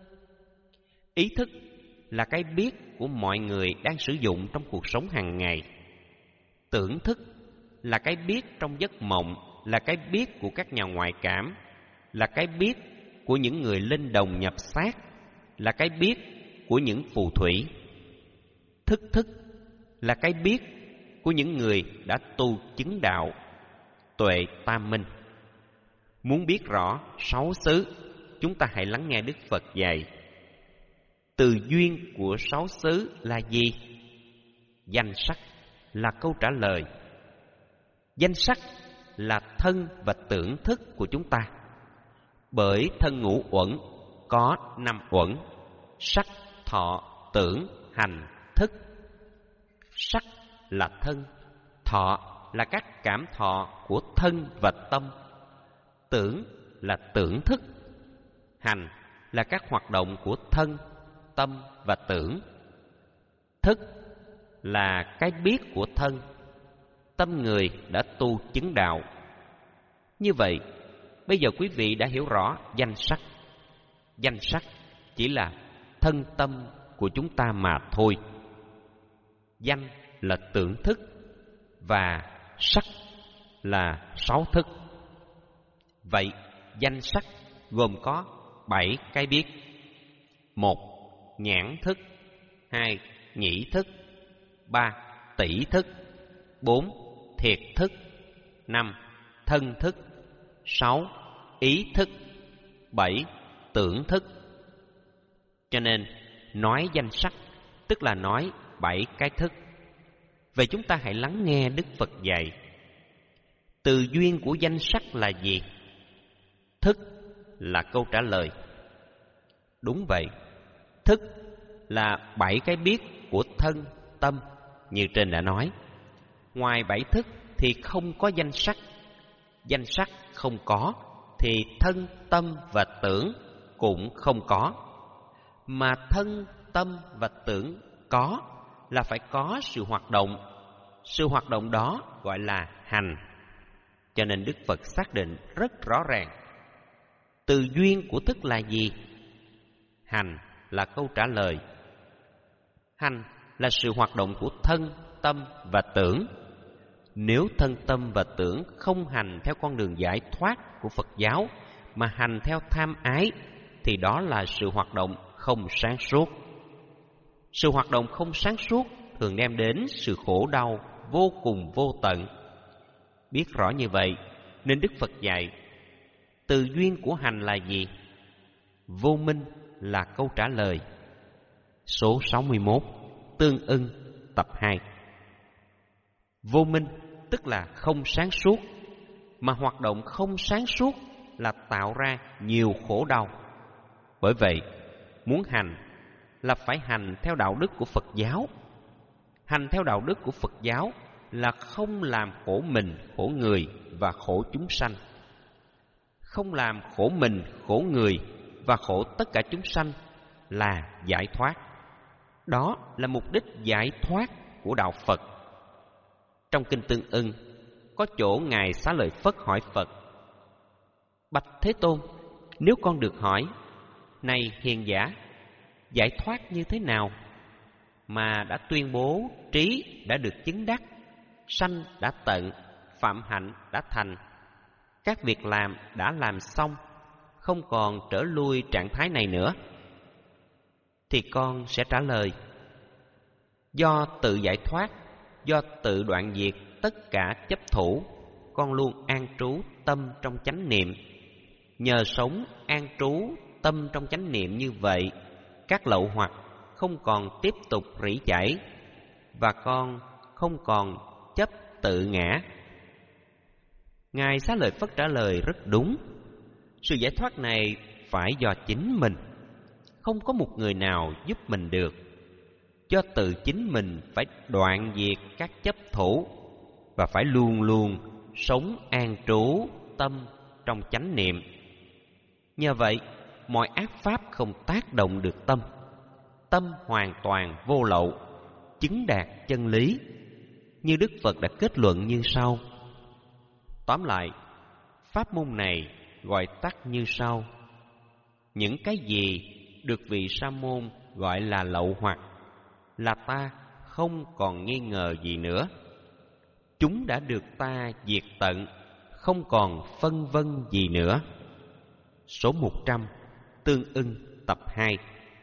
Ý thức là cái biết của mọi người đang sử dụng trong cuộc sống hàng ngày. Tưởng thức là cái biết trong giấc mộng, là cái biết của các nhà ngoại cảm, là cái biết của những người linh đồng nhập xác, là cái biết của những phù thủy. Thức thức là cái biết của những người đã tu chứng đạo, tuệ tam minh. Muốn biết rõ 6 xứ, chúng ta hãy lắng nghe Đức Phật dạy. Từ duyên của 6 xứ là gì? Danh sắc là câu trả lời. Danh sắc là thân và tưởng thức của chúng ta. Bởi thân ngũ uẩn có 5 uẩn: sắc, thọ, tưởng, hành, thức. Sắc là thân, thọ là các cảm thọ của thân và tâm, tưởng là tưởng thức, hành là các hoạt động của thân, tâm và tưởng, thức là cái biết của thân, tâm người đã tu chứng đạo. Như vậy, bây giờ quý vị đã hiểu rõ danh sắc. Danh sắc chỉ là thân tâm của chúng ta mà thôi. Danh là tưởng thức và sắc là 6 thức. Vậy danh sắc gồm có 7 cái biết. 1. Nhãn thức. 2. Nhĩ thức. 3. Tỷ thức. 4. Thiệt thức. 5. Thân thức. 6. Ý thức. 7. Tưởng thức. Cho nên nói danh sắc tức là nói 7 cái thức. Vậy chúng ta hãy lắng nghe Đức Phật dạy. Từ duyên của danh sắc là gì? Thức là câu trả lời. Đúng vậy, thức là 7 cái biết của thân, tâm như trên đã nói. Ngoài 7 thức thì không có danh sắc. Danh sắc không có thì thân, tâm và tưởng cũng không có. Mà thân, tâm và tưởng có là phải có sự hoạt động. Sự hoạt động đó gọi là hành. Cho nên Đức Phật xác định rất rõ ràng. Từ duyên của thức là gì? Hành là câu trả lời. Hành là sự hoạt động của thân, tâm và tưởng. Nếu thân, tâm và tưởng không hành theo con đường giải thoát của Phật giáo mà hành theo tham ái thì đó là sự hoạt động không sáng suốt. Sự hoạt động không sáng suốt thường đem đến sự khổ đau vô cùng vô tận. Biết rõ như vậy nên Đức Phật dạy từ duyên của hành là gì? Vô minh là câu trả lời. Số 61 tương ưng tập 2. Vô minh tức là không sáng suốt, mà hoạt động không sáng suốt là tạo ra nhiều khổ đau. Bởi vậy, muốn hành là phải hành theo đạo đức của Phật giáo. Hành theo đạo đức của Phật giáo là không làm khổ mình, khổ người và khổ chúng sanh. Không làm khổ mình, khổ người và khổ tất cả chúng sanh là giải thoát. Đó là mục đích giải thoát của đạo Phật. Trong kinh Tương Ưng có chỗ Ngài Xá Lợi Phất hỏi Phật: Bạch Thế Tôn, nếu con được hỏi, này hiền giả, giải thoát như thế nào? mà đã tuyên bố trí đã được chứng đắc, sanh đã tận, phạm hạnh đã thành, các việc làm đã làm xong, không còn trở lui trạng thái này nữa, thì con sẽ trả lời: do tự giải thoát, do tự đoạn diệt tất cả chấp thủ, con luôn an trú tâm trong chánh niệm. Nhờ sống an trú tâm trong chánh niệm như vậy, các lậu hoặc không còn tiếp tục rỉ chảy, và con không còn chấp tự ngã. Ngài Xá Lợi Phất trả lời rất đúng. Sự giải thoát này phải do chính mình, không có một người nào giúp mình được. Do tự chính mình phải đoạn diệt các chấp thủ, và phải luôn luôn sống an trú tâm trong chánh niệm. Nhờ vậy, mọi ác pháp không tác động được tâm. Tâm hoàn toàn vô lậu, chứng đạt chân lý, như Đức Phật đã kết luận như sau. Tóm lại, pháp môn này gọi tắt như sau: những cái gì được vị sa môn gọi là lậu hoặc, là ta không còn nghi ngờ gì nữa. Chúng đã được ta diệt tận, không còn phân vân gì nữa. Số 100, tương ưng tập 2.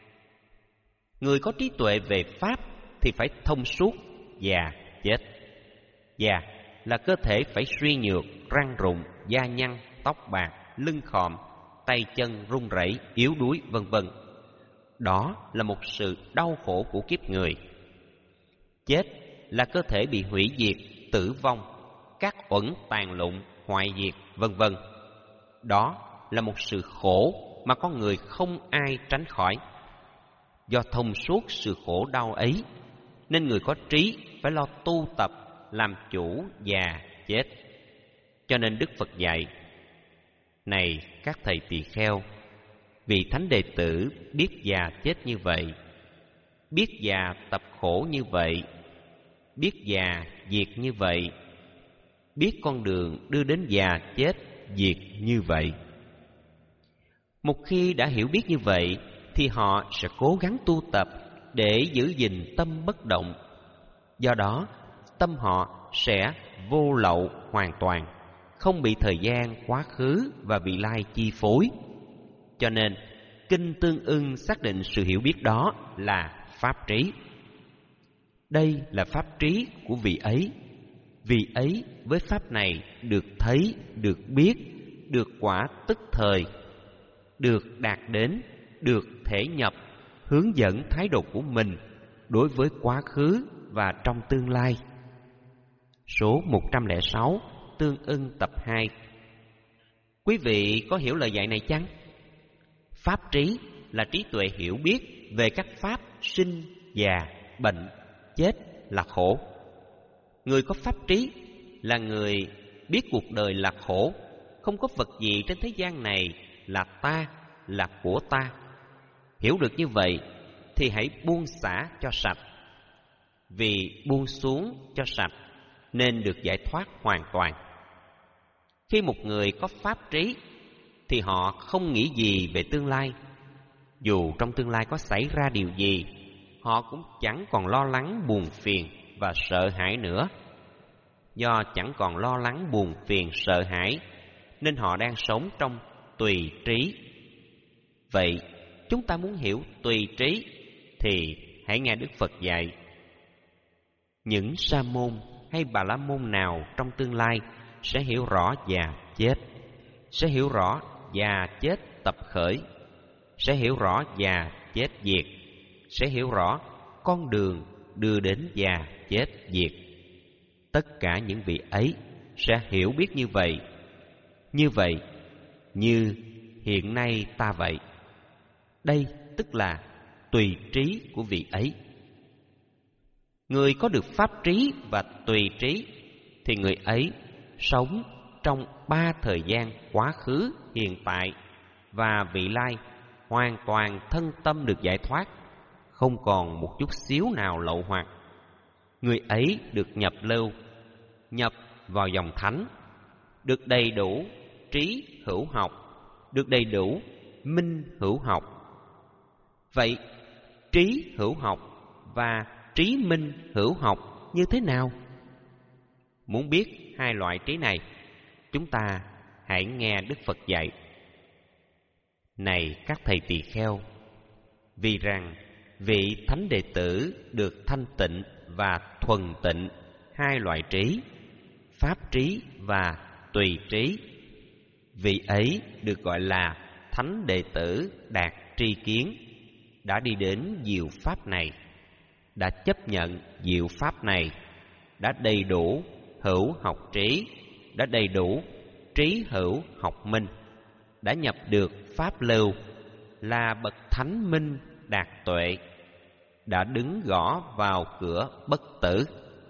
Người có trí tuệ về pháp thì phải thông suốt già chết. Già là cơ thể phải suy nhược, răng rụng, da nhăn, tóc bạc, lưng khòm, tay chân run rẩy, yếu đuối, vân vân. Đó là một sự đau khổ của kiếp người. Chết là cơ thể bị hủy diệt, tử vong, các uẩn tàn lụng, hoại diệt, vân vân. Đó là một sự khổ mà con người không ai tránh khỏi. Do thông suốt sự khổ đau ấy, nên người có trí phải lo tu tập làm chủ già chết. Cho nên Đức Phật dạy: này các thầy tỳ kheo, vị thánh đệ tử biết già chết như vậy, biết già tập khổ như vậy, biết già diệt như vậy, biết con đường đưa đến già chết diệt như vậy. Một khi đã hiểu biết như vậy, thì họ sẽ cố gắng tu tập để giữ gìn tâm bất động. Do đó, tâm họ sẽ vô lậu hoàn toàn, không bị thời gian, quá khứ và vị lai chi phối. Cho nên, Kinh Tương Ưng xác định sự hiểu biết đó là pháp trí. Đây là pháp trí của vị ấy. Vị ấy với pháp này được thấy, được biết, được quả tức thời, được đạt đến, được thể nhập, hướng dẫn thái độ của mình đối với quá khứ và trong tương lai. Số 106, Tương Ưng tập 2. Quý vị có hiểu lời dạy này chăng? Pháp trí là trí tuệ hiểu biết về các pháp sinh, già, bệnh, chết là khổ. Người có pháp trí là người biết cuộc đời là khổ, không có vật gì trên thế gian này là ta, là của ta. Hiểu được như vậy thì hãy buông xả cho sạch. Vì buông xuống cho sạch nên được giải thoát hoàn toàn. Khi một người có pháp trí thì họ không nghĩ gì về tương lai. Dù trong tương lai có xảy ra điều gì, họ cũng chẳng còn lo lắng, buồn phiền và sợ hãi nữa. Do chẳng còn lo lắng, buồn phiền, sợ hãi, nên họ đang sống trong tùy trí. Vậy, chúng ta muốn hiểu tùy trí thì hãy nghe Đức Phật dạy. Những sa môn hay bà la môn nào trong tương lai sẽ hiểu rõ già chết, sẽ hiểu rõ già chết tập khởi, sẽ hiểu rõ già chết diệt, sẽ hiểu rõ con đường đưa đến già chết diệt. Tất cả những vị ấy sẽ hiểu biết như vậy, như hiện nay ta vậy. Đây tức là tùy trí của vị ấy. Người có được pháp trí và tùy trí thì người ấy sống trong 3 thời gian quá khứ, hiện tại và vị lai, hoàn toàn thân tâm được giải thoát, không còn một chút xíu nào lậu hoặc. Người ấy được nhập lưu, nhập vào dòng thánh, được đầy đủ trí hữu học, được đầy đủ minh hữu học. Vậy trí hữu học và trí minh hữu học như thế nào? Muốn biết hai loại trí này, chúng ta hãy nghe Đức Phật dạy. Này các thầy tỳ kheo, vì rằng vị thánh đệ tử được thanh tịnh và thuần tịnh hai loại trí, pháp trí và tùy trí, vị ấy được gọi là thánh đệ tử đạt tri kiến, đã đi đến diệu pháp này, đã chấp nhận diệu pháp này, đã đầy đủ hữu học trí, đã đầy đủ trí hữu học minh, đã nhập được pháp lưu, là bậc thánh minh đạt tuệ, đã đứng gõ vào cửa bất tử.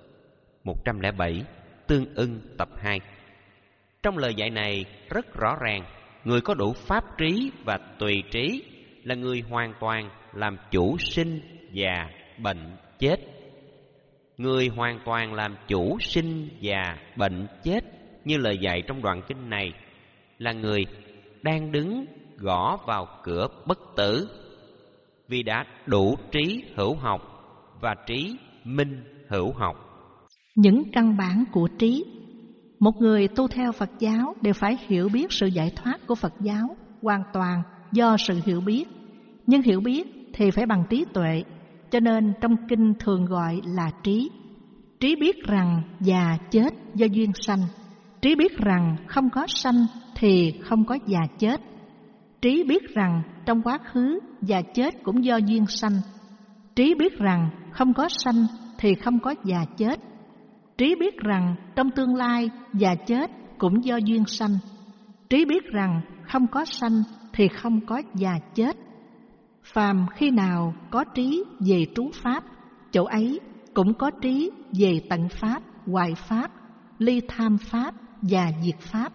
107 Tương ưng tập 2. Trong lời dạy này rất rõ ràng, người có đủ pháp trí và tùy trí là người hoàn toàn làm chủ sinh, già, bệnh, chết. Người hoàn toàn làm chủ sinh, già, bệnh, chết như lời dạy trong đoạn kinh này là người đang đứng gõ vào cửa bất tử, vì đã đủ trí hữu học và trí minh hữu học. Những căn bản của trí. Một người tu theo Phật giáo đều phải hiểu biết sự giải thoát của Phật giáo hoàn toàn do sự hiểu biết. Nhưng hiểu biết thì phải bằng trí tuệ, cho nên trong kinh thường gọi là trí. Trí biết rằng già chết do duyên sanh. Trí biết rằng không có sanh thì không có già chết. Trí biết rằng trong quá khứ già chết cũng do duyên sanh. Trí biết rằng không có sanh thì không có già chết. Trí biết rằng trong tương lai già chết cũng do duyên sanh. Trí biết rằng không có sanh thì không có già chết. Phàm khi nào có trí về trú pháp, chỗ ấy cũng có trí về tận pháp, hoại pháp, ly tham pháp và diệt pháp.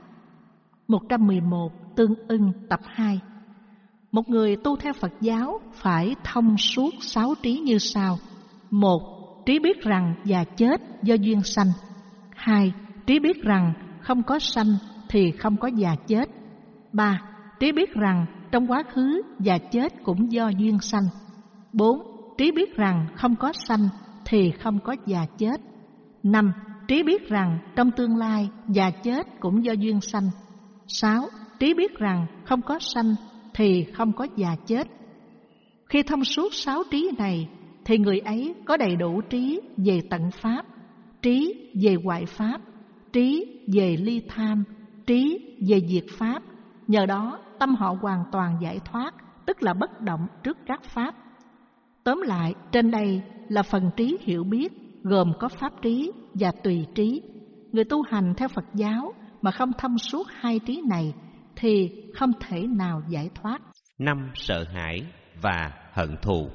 111 Tương ưng tập 2. Một người tu theo Phật giáo phải thông suốt 6 trí như sau. 1. Trí biết rằng già chết do duyên sanh. 2. Trí biết rằng không có sanh thì không có già chết. 3. Trí biết rằng trong quá khứ già chết cũng do duyên sanh. 4. Trí biết rằng không có sanh thì không có già chết. 5. Trí biết rằng trong tương lai già chết cũng do duyên sanh. 6. Trí biết rằng không có sanh thì không có già chết. Khi thông suốt 6 trí này thì người ấy có đầy đủ trí về tận pháp, trí về hoại pháp, trí về ly tham, trí về diệt pháp. Nhờ đó tâm họ hoàn toàn giải thoát, tức là bất động trước các pháp. Tóm lại, trên đây là phần trí hiểu biết, gồm có pháp trí và tùy trí. Người tu hành theo Phật giáo mà không thông suốt 2 trí này thì không thể nào giải thoát. 5. Sợ hãi và hận thù.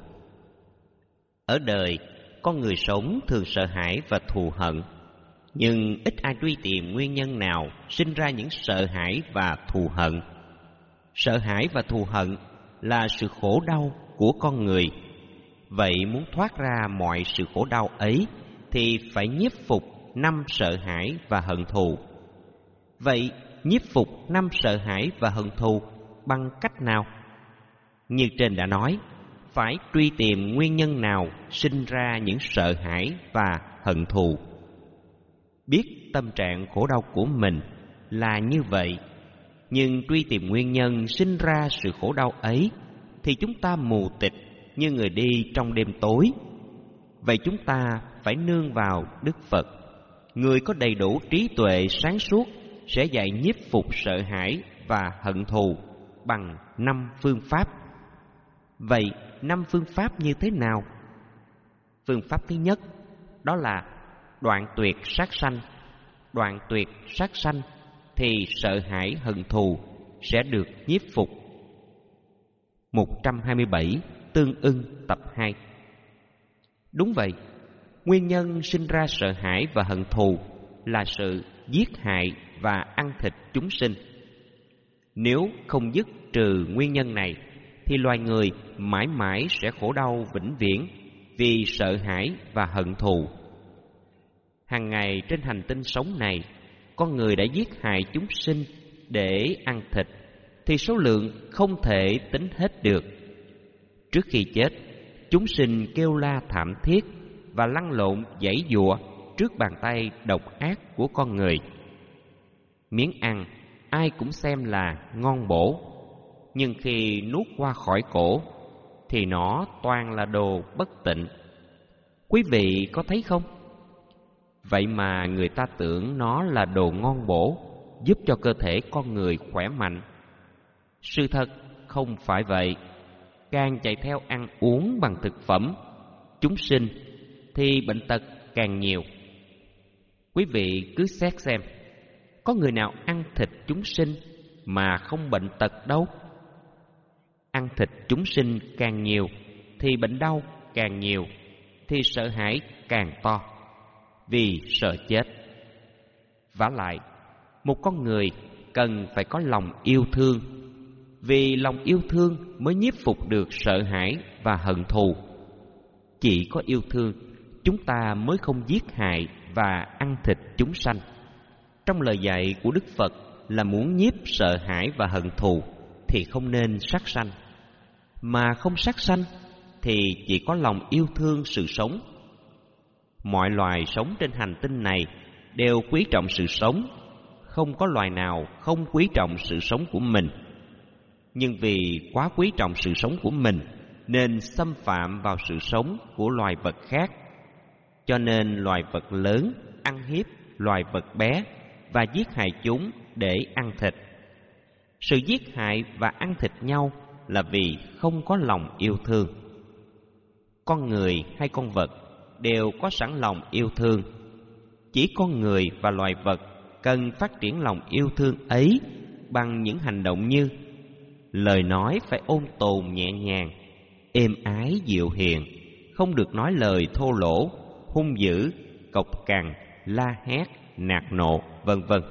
Ở đời, con người sống thường sợ hãi và thù hận, nhưng ít ai truy tìm nguyên nhân nào sinh ra những sợ hãi và thù hận. Sợ hãi và thù hận là sự khổ đau của con người. Vậy muốn thoát ra mọi sự khổ đau ấy thì phải nhiếp phục 5 sợ hãi và hận thù. Vậy nhiếp phục 5 sợ hãi và hận thù bằng cách nào? Như trên đã nói, phải truy tìm nguyên nhân nào sinh ra những sợ hãi và hận thù. Biết tâm trạng khổ đau của mình là như vậy, nhưng truy tìm nguyên nhân sinh ra sự khổ đau ấy thì chúng ta mù tịch như người đi trong đêm tối. Vậy chúng ta phải nương vào Đức Phật, người có đầy đủ trí tuệ sáng suốt, sẽ dạy nhiếp phục sợ hãi và hận thù bằng 5 phương pháp. Vậy 5 phương pháp như thế nào? Phương pháp thứ nhất đó là đoạn tuyệt sát sanh. Đoạn tuyệt sát sanh thì sợ hãi hận thù sẽ được nhiếp phục. 127 Tương ưng tập 2. Đúng vậy, nguyên nhân sinh ra sợ hãi và hận thù là sự giết hại và ăn thịt chúng sinh. Nếu không dứt trừ nguyên nhân này thì loài người mãi mãi sẽ khổ đau vĩnh viễn vì sợ hãi và hận thù. Hàng ngày trên hành tinh sống này, con người đã giết hại chúng sinh để ăn thịt thì số lượng không thể tính hết được. Trước khi chết, chúng sinh kêu la thảm thiết, và lăn lộn giãy giụa trước bàn tay độc ác của con người. Miếng ăn ai cũng xem là ngon bổ, nhưng khi nuốt qua khỏi cổ thì nó toàn là đồ bất tịnh. Quý vị có thấy không? Vậy mà người ta tưởng nó là đồ ngon bổ, giúp cho cơ thể con người khỏe mạnh. Sự thật không phải vậy. Càng chạy theo ăn uống bằng thực phẩm chúng sinh thì bệnh tật càng nhiều. Quý vị cứ xét xem, có người nào ăn thịt chúng sinh mà không bệnh tật đâu? Ăn thịt chúng sinh càng nhiều thì bệnh đau càng nhiều, thì sợ hãi càng to, vì sợ chết. Vả lại, một con người cần phải có lòng yêu thương, vì lòng yêu thương mới nhiếp phục được sợ hãi và hận thù. Chỉ có yêu thương, chúng ta mới không giết hại và ăn thịt chúng sanh. Trong lời dạy của Đức Phật là muốn nhiếp sợ hãi và hận thù thì không nên sát sanh, mà không sát sanh thì chỉ có lòng yêu thương sự sống. Mọi loài sống trên hành tinh này đều quý trọng sự sống, không có loài nào không quý trọng sự sống của mình. Nhưng vì quá quý trọng sự sống của mình nên xâm phạm vào sự sống của loài vật khác. Cho nên loài vật lớn ăn hiếp loài vật bé và giết hại chúng để ăn thịt. Sự giết hại và ăn thịt nhau là vì không có lòng yêu thương. Con người hay con vật đều có sẵn lòng yêu thương. Chỉ con người và loài vật cần phát triển lòng yêu thương ấy bằng những hành động như: lời nói phải ôn tồn nhẹ nhàng, êm ái dịu hiền, không được nói lời thô lỗ, hung dữ, cộc cằn, la hét, nạt nộ, vân vân.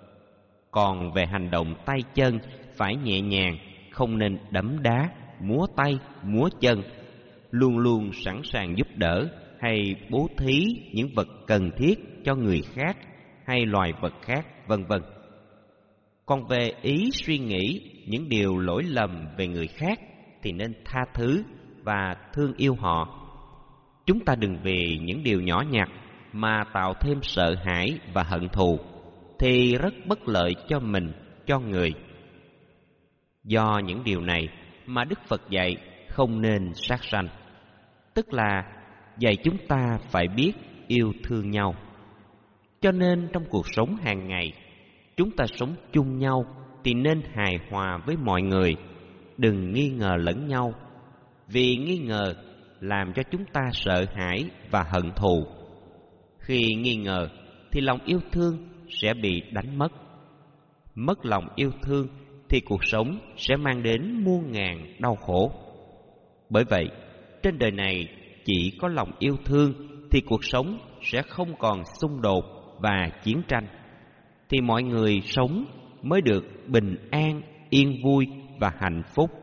Còn về hành động tay chân phải nhẹ nhàng, không nên đấm đá, múa tay, múa chân, luôn luôn sẵn sàng giúp đỡ hay bố thí những vật cần thiết cho người khác hay loài vật khác, vân vân. Còn về ý suy nghĩ những điều lỗi lầm về người khác thì nên tha thứ và thương yêu họ. Chúng ta đừng vì những điều nhỏ nhặt mà tạo thêm sợ hãi và hận thù, thì rất bất lợi cho mình, cho người. Do những điều này mà Đức Phật dạy không nên sát sanh, tức là dạy chúng ta phải biết yêu thương nhau. Cho nên trong cuộc sống hàng ngày, chúng ta sống chung nhau thì nên hài hòa với mọi người, đừng nghi ngờ lẫn nhau, vì nghi ngờ làm cho chúng ta sợ hãi và hận thù. Khi nghi ngờ thì lòng yêu thương sẽ bị đánh mất. Mất lòng yêu thương thì cuộc sống sẽ mang đến muôn ngàn đau khổ. Bởi vậy, trên đời này chỉ có lòng yêu thương thì cuộc sống sẽ không còn xung đột và chiến tranh, thì mọi người sống mới được bình an, yên vui và hạnh phúc.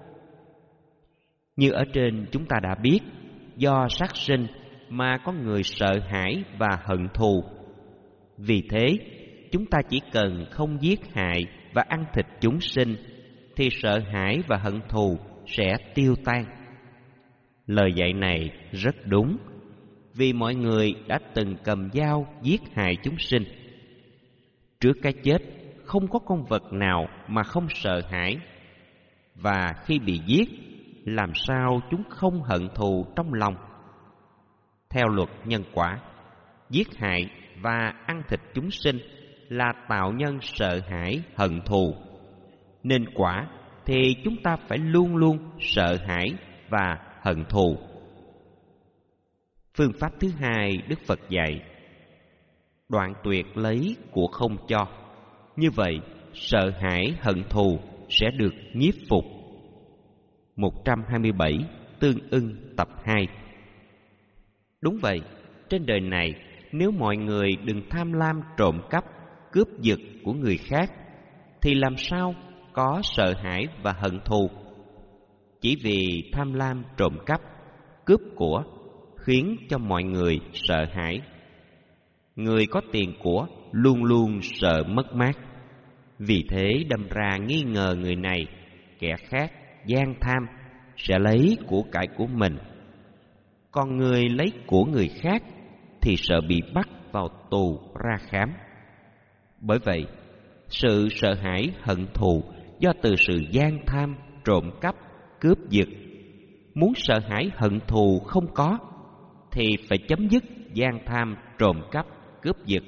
Như ở trên chúng ta đã biết, do sát sinh mà có người sợ hãi và hận thù. Vì thế, chúng ta chỉ cần không giết hại và ăn thịt chúng sinh thì sợ hãi và hận thù sẽ tiêu tan. Lời dạy này rất đúng, vì mọi người đã từng cầm dao giết hại chúng sinh. Trước cái chết, không có con vật nào mà không sợ hãi, và khi bị giết, làm sao chúng không hận thù trong lòng? Theo luật nhân quả, giết hại và ăn thịt chúng sinh là tạo nhân sợ hãi hận thù, nên quả thì chúng ta phải luôn luôn sợ hãi và hận thù. Phương pháp thứ hai Đức Phật dạy: đoạn tuyệt lấy của không cho. Như vậy, sợ hãi hận thù sẽ được nhiếp phục. 127 tương ưng tập 2. Đúng vậy, trên đời này, nếu mọi người đừng tham lam trộm cắp, cướp giật của người khác, thì làm sao có sợ hãi và hận thù? Chỉ vì tham lam trộm cắp, cướp của khiến cho mọi người sợ hãi. Người có tiền của luôn luôn sợ mất mát, vì thế đâm ra nghi ngờ người này, kẻ khác gian tham sẽ lấy của cải của mình. còn người lấy của người khác thì sợ bị bắt vào tù ra khám. Bởi vậy, sự sợ hãi hận thù do từ sự gian tham, trộm cắp, cướp giật. Muốn sợ hãi hận thù không có thì phải chấm dứt gian tham, trộm cắp, cướp giật.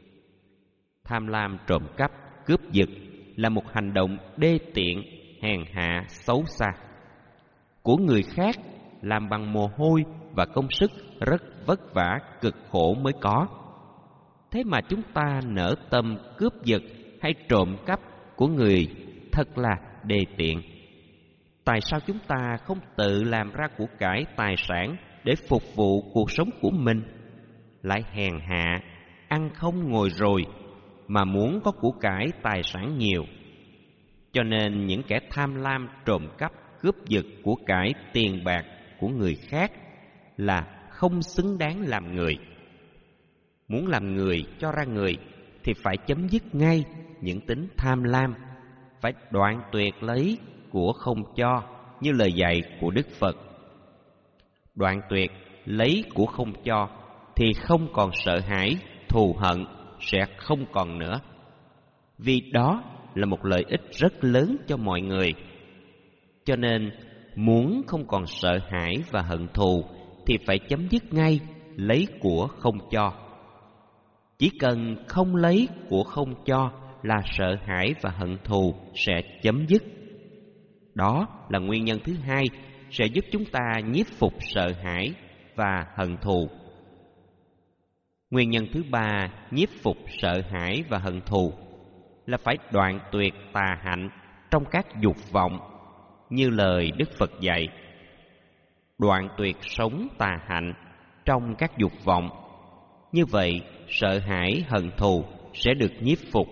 Tham lam, trộm cắp, cướp giật là một hành động đê tiện, hèn hạ, xấu xa. Của người khác làm bằng mồ hôi và công sức rất vất vả, cực khổ mới có. Thế mà chúng ta nỡ tâm cướp giật hay trộm cắp của người, thật là đê tiện. Tại sao chúng ta không tự làm ra của cải tài sản để phục vụ cuộc sống của mình, lại hèn hạ, ăn không ngồi rồi mà muốn có của cải tài sản nhiều? Cho nên những kẻ tham lam, trộm cắp, cướp giật của cải tiền bạc của người khác là không xứng đáng làm người. Muốn làm người cho ra người thì phải chấm dứt ngay những tính tham lam, phải đoạn tuyệt lấy của không cho như lời dạy của Đức Phật. Đoạn tuyệt lấy của không cho thì không còn sợ hãi, thù hận sẽ không còn nữa. Vì đó là một lợi ích rất lớn cho mọi người. Cho nên muốn không còn sợ hãi và hận thù thì phải chấm dứt ngay lấy của không cho. Chỉ cần không lấy của không cho là sợ hãi và hận thù sẽ chấm dứt. Đó là nguyên nhân thứ hai sẽ giúp chúng ta nhiếp phục sợ hãi và hận thù. Nguyên nhân thứ ba nhiếp phục sợ hãi và hận thù là phải đoạn tuyệt tà hạnh trong các dục vọng, như lời Đức Phật dạy. Đoạn tuyệt sống tà hạnh trong các dục vọng, như vậy sợ hãi hận thù sẽ được nhiếp phục.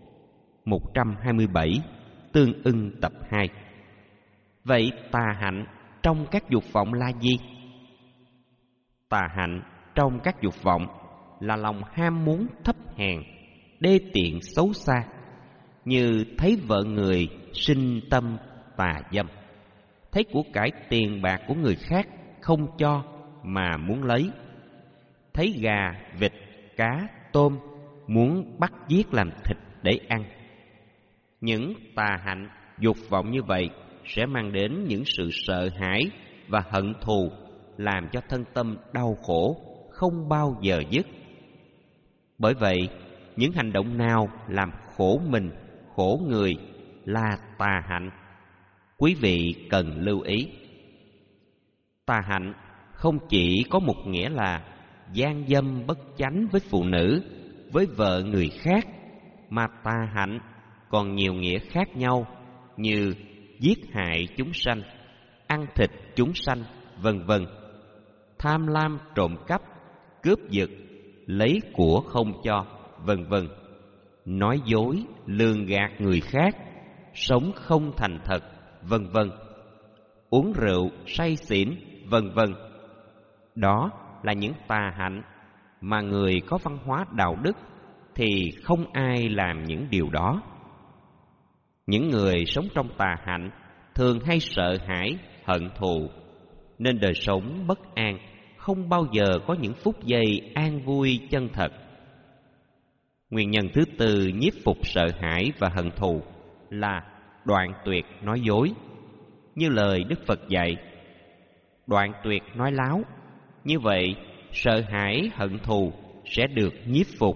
127 tương ưng tập 2. Vậy tà hạnh trong các dục vọng là gì? Tà hạnh trong các dục vọng là lòng ham muốn thấp hèn, đê tiện, xấu xa, như thấy vợ người sinh tâm tà dâm, thấy của cải tiền bạc của người khác không cho mà muốn lấy, thấy gà, vịt, cá, tôm muốn bắt giết làm thịt để ăn. Những tà hạnh, dục vọng như vậy sẽ mang đến những sự sợ hãi và hận thù, làm cho thân tâm đau khổ không bao giờ dứt. Bởi vậy, những hành động nào làm khổ mình, khổ người là tà hạnh. Quý vị cần lưu ý. Tà hạnh không chỉ có một nghĩa là gian dâm bất chánh với phụ nữ, với vợ người khác, mà tà hạnh còn nhiều nghĩa khác nhau, như giết hại chúng sanh, ăn thịt chúng sanh, vân vân. Tham lam, trộm cắp, cướp giật, lấy của không cho, vân vân. Nói dối, lường gạt người khác, sống không thành thật, vân vân. Uống rượu, say xỉn, vân vân. Đó là những tà hạnh mà người có văn hóa đạo đức thì không ai làm những điều đó. Những người sống trong tà hạnh thường hay sợ hãi, hận thù, nên đời sống bất an, không bao giờ có những phút giây an vui chân thật. Nguyên nhân thứ tư nhiếp phục sợ hãi và hận thù là đoạn tuyệt nói dối, như lời Đức Phật dạy. Đoạn tuyệt nói láo, như vậy sợ hãi hận thù sẽ được nhiếp phục.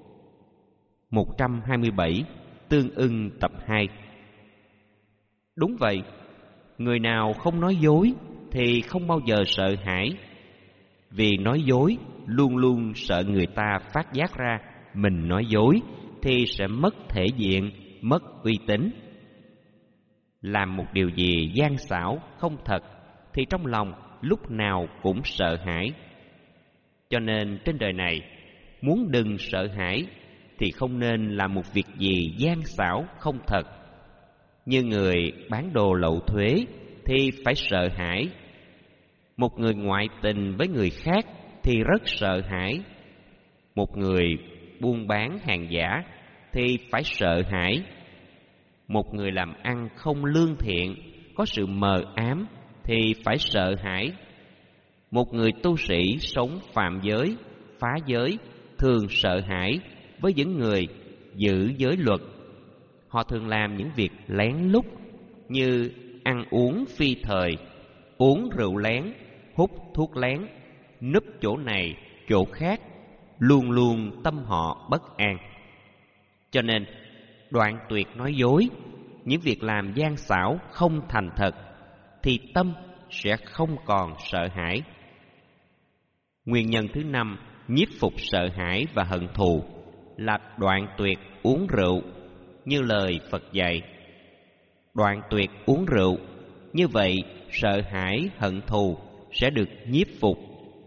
127 tương ưng tập 2. Đúng vậy, người nào không nói dối thì không bao giờ sợ hãi. Vì nói dối luôn luôn sợ người ta phát giác ra mình nói dối thì sẽ mất thể diện, mất uy tín. Làm một điều gì gian xảo, không thật thì trong lòng lúc nào cũng sợ hãi. Cho nên trên đời này, muốn đừng sợ hãi thì không nên làm một việc gì gian xảo, không thật. Như người bán đồ lậu thuế thì phải sợ hãi. Một người ngoại tình với người khác thì rất sợ hãi. Một người buôn bán hàng giả thì phải sợ hãi. Một người làm ăn không lương thiện, có sự mờ ám thì phải sợ hãi. Một người tu sĩ sống phạm giới, phá giới thường sợ hãi với những người giữ giới luật. Họ thường làm những việc lén lút như ăn uống phi thời, uống rượu lén, hút thuốc lén, núp chỗ này chỗ khác, luôn luôn tâm họ bất an. Cho nên đoạn tuyệt nói dối, những việc làm gian xảo không thành thật, thì tâm sẽ không còn sợ hãi. Nguyên nhân thứ 5 nhiếp phục sợ hãi và hận thù là đoạn tuyệt uống rượu, như lời Phật dạy. Đoạn tuyệt uống rượu, như vậy sợ hãi hận thù sẽ được nhiếp phục.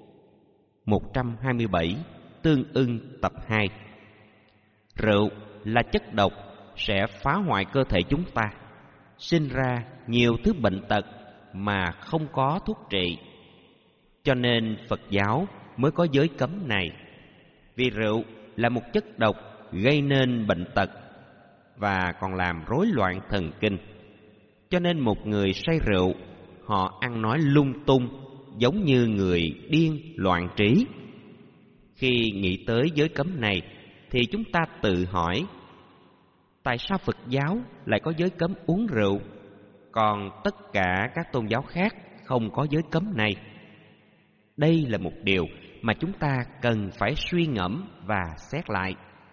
127 tương ưng tập 2. Rượu là chất độc sẽ phá hoại cơ thể chúng ta, sinh ra nhiều thứ bệnh tật mà không có thuốc trị. Cho nên Phật giáo mới có giới cấm này. Vì rượu là một chất độc gây nên bệnh tật và còn làm rối loạn thần kinh. Cho nên một người say rượu, họ ăn nói lung tung, giống như người điên loạn trí. Khi nghĩ tới giới cấm này thì chúng ta tự hỏi, tại sao Phật giáo lại có giới cấm uống rượu, còn tất cả các tôn giáo khác không có giới cấm này? Đây là một điều mà chúng ta cần phải suy ngẫm và xét lại.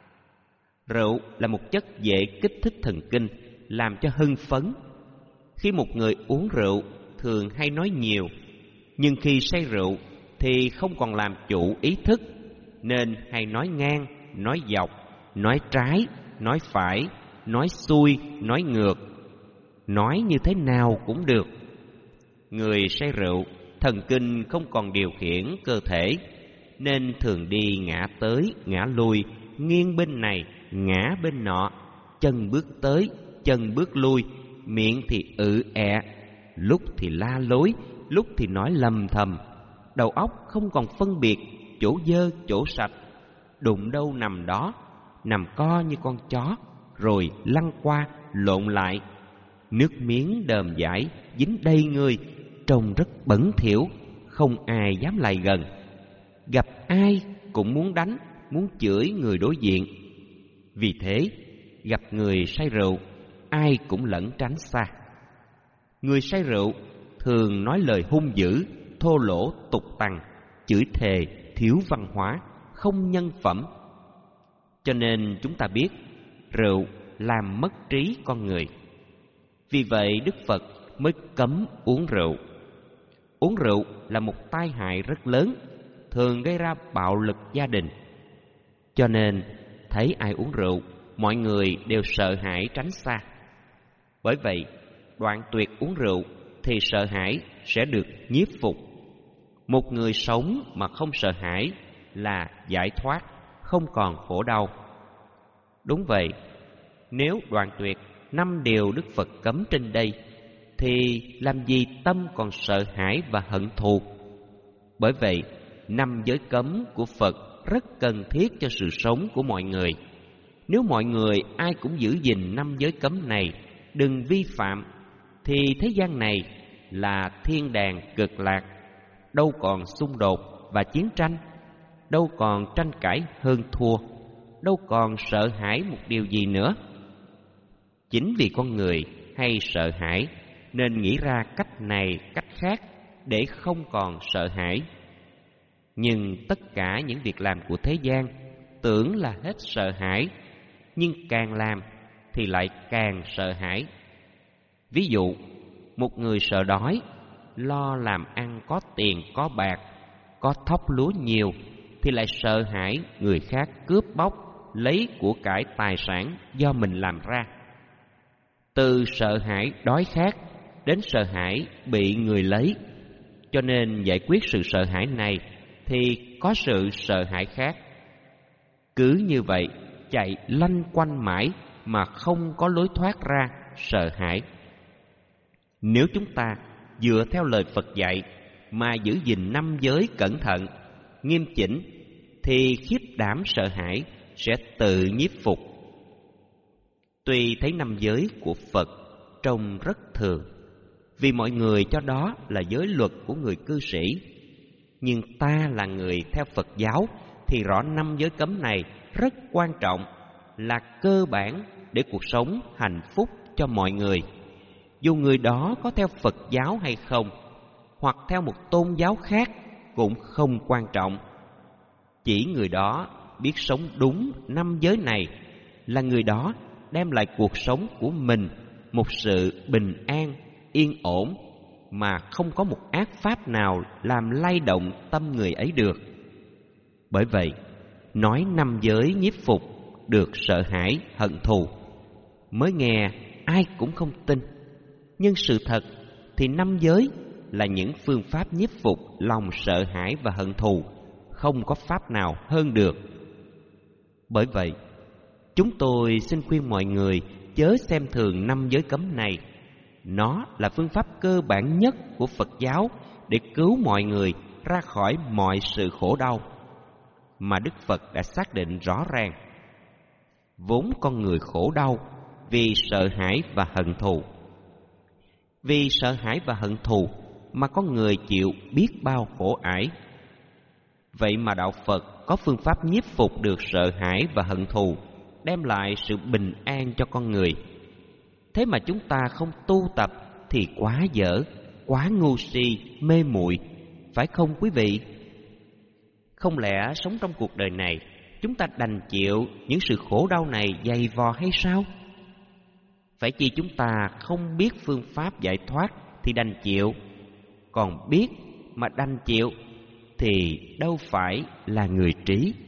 Rượu là một chất dễ kích thích thần kinh, làm cho hưng phấn. Khi một người uống rượu thường hay nói nhiều, nhưng khi say rượu thì không còn làm chủ ý thức, nên hay nói ngang, nói dọc, nói trái, nói phải, nói xuôi, nói ngược. Nói như thế nào cũng được. Người say rượu, thần kinh không còn điều khiển cơ thể, nên thường đi ngã tới, ngã lui, nghiêng bên này, ngã bên nọ, chân bước tới, chân bước lui, miệng thì ẹ, lúc thì la lối, lúc thì nói lầm thầm. Đầu óc không còn phân biệt chỗ dơ, chỗ sạch, đụng đâu nằm đó, nằm co như con chó, rồi lăn qua, lộn lại. Nước miếng đờm dãi, dính đầy người, trông rất bẩn thỉu, không ai dám lại gần. Gặp ai cũng muốn đánh, muốn chửi người đối diện. Vì thế, gặp người say rượu, ai cũng lẩn tránh xa. Người say rượu thường nói lời hung dữ, thô lỗ, tục tằn, chửi thề, thiếu văn hóa, không nhân phẩm. Cho nên chúng ta biết rượu làm mất trí con người. Vì vậy Đức Phật mới cấm uống rượu. Uống rượu là một tai hại rất lớn, thường gây ra bạo lực gia đình. Cho nên thấy ai uống rượu, mọi người đều sợ hãi tránh xa. Bởi vậy, đoạn tuyệt uống rượu thì sợ hãi sẽ được nhiếp phục. Một người sống mà không sợ hãi là giải thoát, không còn khổ đau. Đúng vậy, nếu đoạn tuyệt 5 điều Đức Phật cấm trên đây, thì làm gì tâm còn sợ hãi và hận thù? Bởi vậy, 5 giới cấm của Phật rất cần thiết cho sự sống của mọi người. Nếu mọi người ai cũng giữ gìn 5 giới cấm này, đừng vi phạm, thì thế gian này là thiên đàng cực lạc, đâu còn xung đột và chiến tranh, đâu còn tranh cãi hơn thua, đâu còn sợ hãi một điều gì nữa. Chính vì con người hay sợ hãi nên nghĩ ra cách này cách khác để không còn sợ hãi. Nhưng tất cả những việc làm của thế gian tưởng là hết sợ hãi, nhưng càng làm thì lại càng sợ hãi. Ví dụ, một người sợ đói, lo làm ăn có tiền có bạc, có thóc lúa nhiều, thì lại sợ hãi người khác cướp bóc, lấy của cải tài sản do mình làm ra. Từ sợ hãi đói khát đến sợ hãi bị người lấy. Cho nên giải quyết sự sợ hãi này thì có sự sợ hãi khác. Cứ như vậy chạy lanh quanh mãi mà không có lối thoát ra sợ hãi. Nếu chúng ta dựa theo lời Phật dạy mà giữ gìn 5 giới cẩn thận, nghiêm chỉnh, thì khiếp đảm sợ hãi sẽ tự nhiếp phục. Tuy thấy 5 giới của Phật trông rất thường, vì mọi người cho đó là giới luật của người cư sĩ, Nhưng ta là người theo Phật giáo thì rõ 5 giới cấm này rất quan trọng, là cơ bản để cuộc sống hạnh phúc cho mọi người. Dù người đó có theo Phật giáo hay không, hoặc theo một tôn giáo khác cũng không quan trọng. Chỉ người đó biết sống đúng 5 giới này là người đó đem lại cuộc sống của mình một sự bình an, yên ổn, mà không có một ác pháp nào làm lay động tâm người ấy được. Bởi vậy, nói 5 giới nhiếp phục được sợ hãi, hận thù, mới nghe ai cũng không tin. Nhưng sự thật thì 5 giới là những phương pháp nhiếp phục lòng sợ hãi và hận thù, không có pháp nào hơn được. Bởi vậy, chúng tôi xin khuyên mọi người chớ xem thường 5 giới cấm này. Nó là phương pháp cơ bản nhất của Phật giáo để cứu mọi người ra khỏi mọi sự khổ đau mà Đức Phật đã xác định rõ ràng. Vốn con người khổ đau vì sợ hãi và hận thù. Vì sợ hãi và hận thù mà con người chịu biết bao khổ ải. Vậy mà Đạo Phật có phương pháp nhiếp phục được sợ hãi và hận thù, đem lại sự bình an cho con người. Thế mà chúng ta không tu tập thì quá dở, quá ngu si, mê muội, phải không quý vị? Không lẽ sống trong cuộc đời này, chúng ta đành chịu những sự khổ đau này dày vò hay sao? Phải chi chúng ta không biết phương pháp giải thoát thì đành chịu, còn biết mà đành chịu thì đâu phải là người trí.